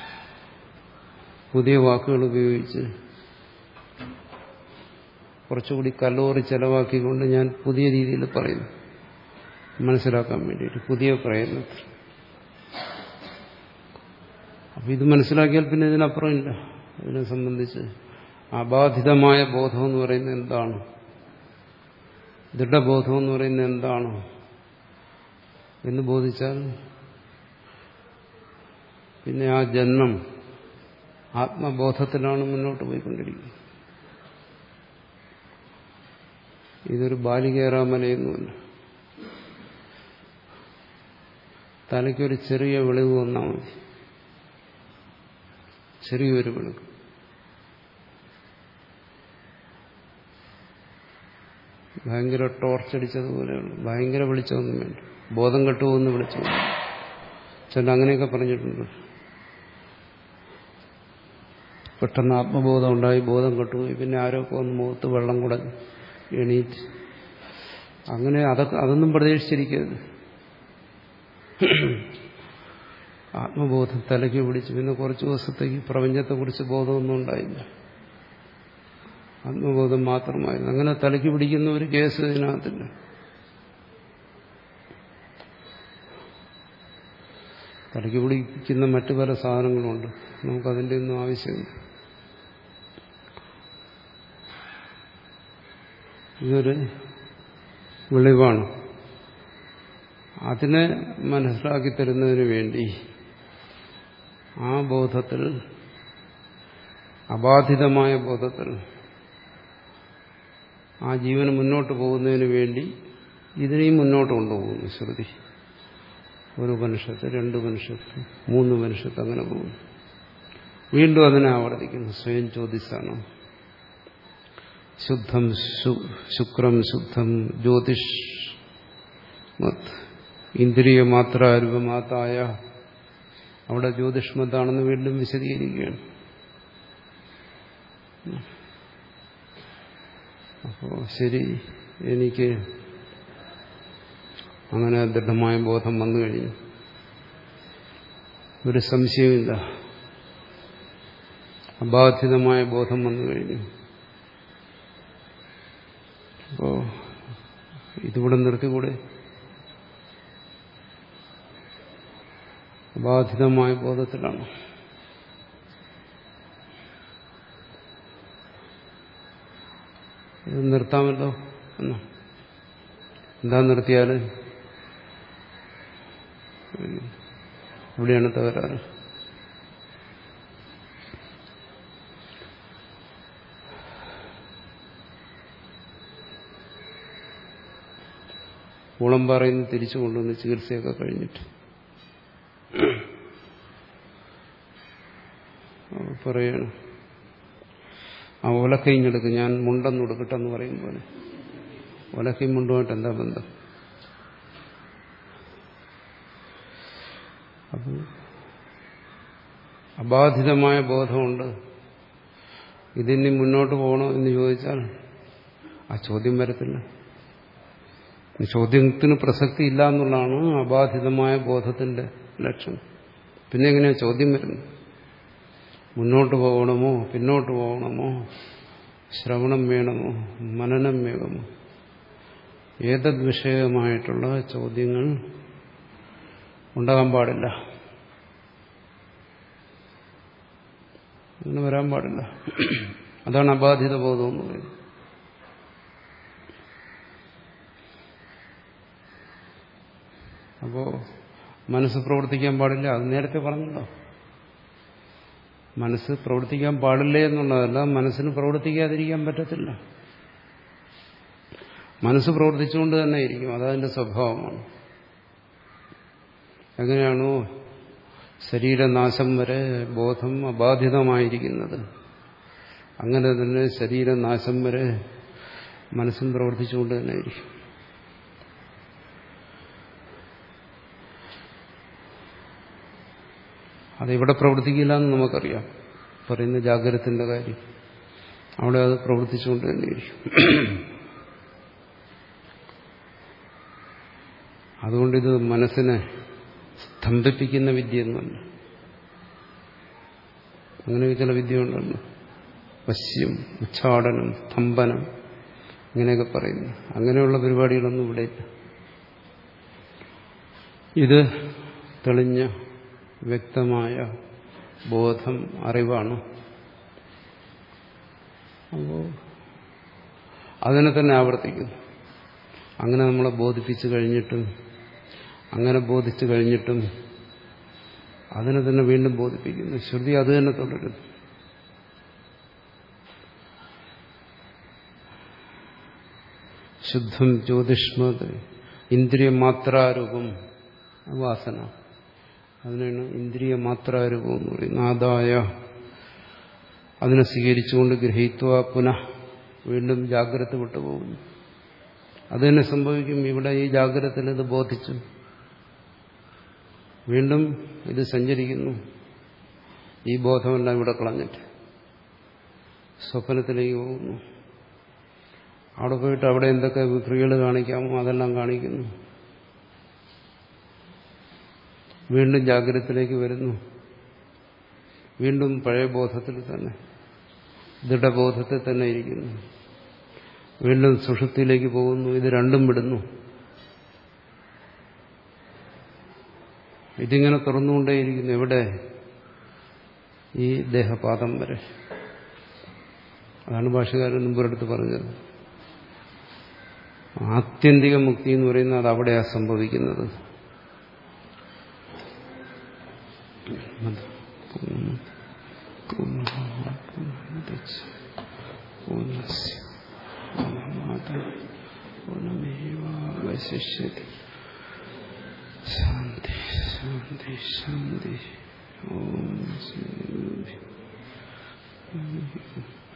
പുതിയ വാക്കുകൾ ഉപയോഗിച്ച് കുറച്ചുകൂടി കലോറി ചെലവാക്കിക്കൊണ്ട് ഞാൻ പുതിയ രീതിയിൽ പറയുന്നു, മനസ്സിലാക്കാൻ വേണ്ടിയിട്ട്, പുതിയ പ്രയത്നത്തിൽ. അപ്പം ഇത് മനസ്സിലാക്കിയാൽ പിന്നെ ഇതിനപ്പുറം ഇല്ല. ഇതിനെ സംബന്ധിച്ച് അബാധിതമായ ബോധം എന്ന് പറയുന്നത് എന്താണ്, ദൃഢബോധം എന്ന് പറയുന്നത് എന്താണ് എന്ന് ബോധിച്ചാൽ പിന്നെ ആ ജന്മം ആത്മബോധത്തിലാണ് മുന്നോട്ട് പോയിക്കൊണ്ടിരിക്കുന്നത്. ഇതൊരു ബാലികേറാമലയൊന്നുമല്ല. തലയ്ക്കൊരു ചെറിയ വെളിവ് വന്നാൽ മതി, ചെറിയൊരു വെളിവ്. ഭയങ്കര ടോർച്ചടിച്ചതുപോലെയുള്ള ഭയങ്കര വെളിച്ചമൊന്നും വേണ്ട, ബോധം കെട്ടുപോകുന്ന വെളിച്ചം. ചില അങ്ങനെയൊക്കെ പറഞ്ഞിട്ടുണ്ട്. പെട്ടെന്ന് ആത്മബോധം ഉണ്ടായി, ബോധം കെട്ടുപോയി, പിന്നെ ആരോക്കെ വന്ന് മുഖത്ത് വെള്ളം കൂടെ എണീറ്റ്. അങ്ങനെ അതൊക്കെ അതൊന്നും പ്രതീക്ഷിച്ചിരിക്കരുത്. ആത്മബോധം തലയ്ക്ക് പിടിച്ച് പിന്നെ കുറച്ച് ദിവസത്തേക്ക് പ്രപഞ്ചത്തെക്കുറിച്ച് ബോധമൊന്നും ഉണ്ടായില്ല, ആത്മബോധം മാത്രമായിരുന്നു. അങ്ങനെ തലയ്ക്ക് പിടിക്കുന്ന ഒരു കേസ് ഇതിനകത്തില്ല. തലയ്ക്ക് പിടിക്കുന്ന മറ്റു പല സാധനങ്ങളുണ്ട്, നമുക്കതിൻ്റെ ഒന്നും ആവശ്യമില്ല. ഇതൊരു വെളിവാണ്. അതിനെ മനസ്സിലാക്കി തരുന്നതിന് വേണ്ടി ആ ബോധത്തിൽ, അബാധിതമായ ബോധത്തിൽ ആ ജീവന് മുന്നോട്ട് പോകുന്നതിന് വേണ്ടി ഇതിനെയും മുന്നോട്ട് കൊണ്ടുപോകുന്നു ശ്രുതി. ഒരു ഉപനിഷത്ത്, രണ്ട് ഉപനിഷത്ത്, മൂന്ന് ഉപനിഷത്ത്, അങ്ങനെ പോകുന്നു. വീണ്ടും അതിനെ ആവർത്തിക്കുന്നു. സ്വയം ചോദിച്ചാണ് ശുദ്ധം ശുക്രം ശുദ്ധം ജ്യോതിഷ് ഇന്ദ്രിയമാത്രാരൂപമാതായ. അവിടെ ജ്യോതിഷ്മത്താണെന്ന് വീണ്ടും വിശദീകരിക്കുകയാണ്. അപ്പോ ശരി, എനിക്ക് അങ്ങനെ ദൃഢമായ ബോധം വന്നു കഴിഞ്ഞു, ഒരു സംശയമില്ല. അബാധിതമായ ബോധം വന്നു കഴിഞ്ഞു. അപ്പോ ഇതിവിടെ നിർത്തിക്കൂടെ? അബാധിതമായ ബോധത്തിലാണ്. ഇത് നിർത്താമല്ലോ എന്നോ? എന്താ നിർത്തിയാൽ ഇവിടെയാണ് തകരാറ്. ഊളം പറയുന്ന തിരിച്ചു കൊണ്ടുവന്ന് ചികിത്സയൊക്കെ കഴിഞ്ഞിട്ട് പറയണം, ആ ഒലക്കയിങ്ങെടുക്ക്, ഞാൻ മുണ്ടെന്ന് കൊടുക്കട്ടെന്ന് പറയും പോലെ. ഒലക്കയും മുണ്ടുമായിട്ട് എന്താ ബന്ധം? അപ്പോൾ അബാധിതമായ ബോധമുണ്ട്. ഇതിനി മുന്നോട്ട് പോകണോ എന്ന് ചോദിച്ചാൽ ആ ചോദ്യം വരത്തില്ല. ചോദ്യത്തിന് പ്രസക്തി ഇല്ല എന്നുള്ളതാണ് അബാധിതമായ ബോധത്തിന്റെ ലക്ഷണം. പിന്നെ എങ്ങനെയാ ചോദ്യം വരുന്നത്? മുന്നോട്ട് പോകണമോ പിന്നോട്ട് പോകണമോ, ശ്രവണം വേണമോ മനനം വേണമോ, ഏതത് വിഷയമായിട്ടുള്ള ചോദ്യങ്ങൾ ഉണ്ടാകാൻ പാടില്ല. അങ്ങനെ വരാൻ പാടില്ല. അതാണ് അബാധിത ബോധം എന്ന് പറയുന്നത്. അപ്പോ മനസ്സ് പ്രവർത്തിക്കാൻ പാടില്ല, അത് നേരത്തെ പറഞ്ഞല്ലോ. മനസ്സ് പ്രവർത്തിക്കാൻ പാടില്ല എന്നുള്ളതല്ല, മനസ്സിന് പ്രവർത്തിക്കാതിരിക്കാൻ പറ്റത്തില്ല. മനസ്സ് പ്രവർത്തിച്ചുകൊണ്ട് തന്നെ ഇരിക്കും, അതതിന്റെ സ്വഭാവമാണ്. എങ്ങനെയാണോ ശരീരനാശം വരെ ബോധം അബാധിതമായിരിക്കുന്നത്, അങ്ങനെ തന്നെ ശരീരനാശം വരെ മനസ്സും പ്രവർത്തിച്ചുകൊണ്ട് തന്നെ ഇരിക്കും. അതിവിടെ പ്രവർത്തിക്കില്ല എന്ന് നമുക്കറിയാം. പറയുന്ന ജാഗ്രതത്തിന്റെ കാര്യം, അവിടെ അത് പ്രവർത്തിച്ചുകൊണ്ട് തന്നെ ഇരിക്കും. അതുകൊണ്ടിത് മനസ്സിനെ സ്തംഭിപ്പിക്കുന്ന വിദ്യയൊന്നുമല്ല. അങ്ങനെ ചില വിദ്യ ഉണ്ടല്ലോ, വശ്യം, ഉച്ചാടനം, സ്തംഭനം, ഇങ്ങനെയൊക്കെ പറയുന്നു. അങ്ങനെയുള്ള പരിപാടികളൊന്നും ഇവിടെ ഇല്ല. ഇത് തെളിഞ്ഞ വ്യക്തമായ ബോധം, അറിവാണ്. അപ്പോൾ അതിനെ തന്നെ ആവർത്തിക്കുന്നു. അങ്ങനെ നമ്മളെ ബോധിപ്പിച്ചു കഴിഞ്ഞിട്ടും അങ്ങനെ ബോധിച്ചു കഴിഞ്ഞിട്ടും അതിനെ തന്നെ വീണ്ടും ബോധിപ്പിക്കുന്നു. ശ്രുതി അത് തന്നെ തുടരുന്നു. ശുദ്ധം ജ്യോതിഷ്മത് ഇന്ദ്രിയ മാത്രാരൂപം വാസന, അതിനാണ് ഇന്ദ്രിയ മാത്രാരൂപം എന്ന് പറയുന്നത്. ആദായ അതിനെ സ്വീകരിച്ചുകൊണ്ട് ഗ്രഹിത്വ പുനഃ വീണ്ടും ജാഗ്രത വിട്ടുപോകുന്നു. അത് തന്നെ സംഭവിക്കും. ഇവിടെ ഈ ജാഗ്രതത്തിൽ ഇത് ബോധിച്ചു, വീണ്ടും ഇത് സഞ്ചരിക്കുന്നു. ഈ ബോധമെല്ലാം ഇവിടെ കളഞ്ഞിട്ട് സ്വപ്നത്തിലേക്ക് പോകുന്നു. അവിടെ പോയിട്ട് അവിടെ എന്തൊക്കെ വിക്രിയകൾ കാണിക്കാമോ അതെല്ലാം കാണിക്കുന്നു. വീണ്ടും ജാഗ്രതത്തിലേക്ക് വരുന്നു, വീണ്ടും പഴയ ബോധത്തിൽ തന്നെ, ദൃഢബോധത്തിൽ തന്നെ ഇരിക്കുന്നു. വീണ്ടും സുഷുപ്തിയിലേക്ക് പോകുന്നു, ഇത് രണ്ടും വിടുന്നു. ഇതിങ്ങനെ തുറന്നുകൊണ്ടേയിരിക്കുന്നു. എവിടെ? ഈ ദേഹപാദം വരെ. അതാണ് ഭാഷകാരൻ മുമ്പൊരിടത്ത് പറഞ്ഞത്. ആത്യന്തിക മുക്തി എന്ന് പറയുന്നത് അത് അവിടെയാണ് സംഭവിക്കുന്നത്. ശാന്തി ശാന്തി ശാന്തി. ഓം ശാന്തി.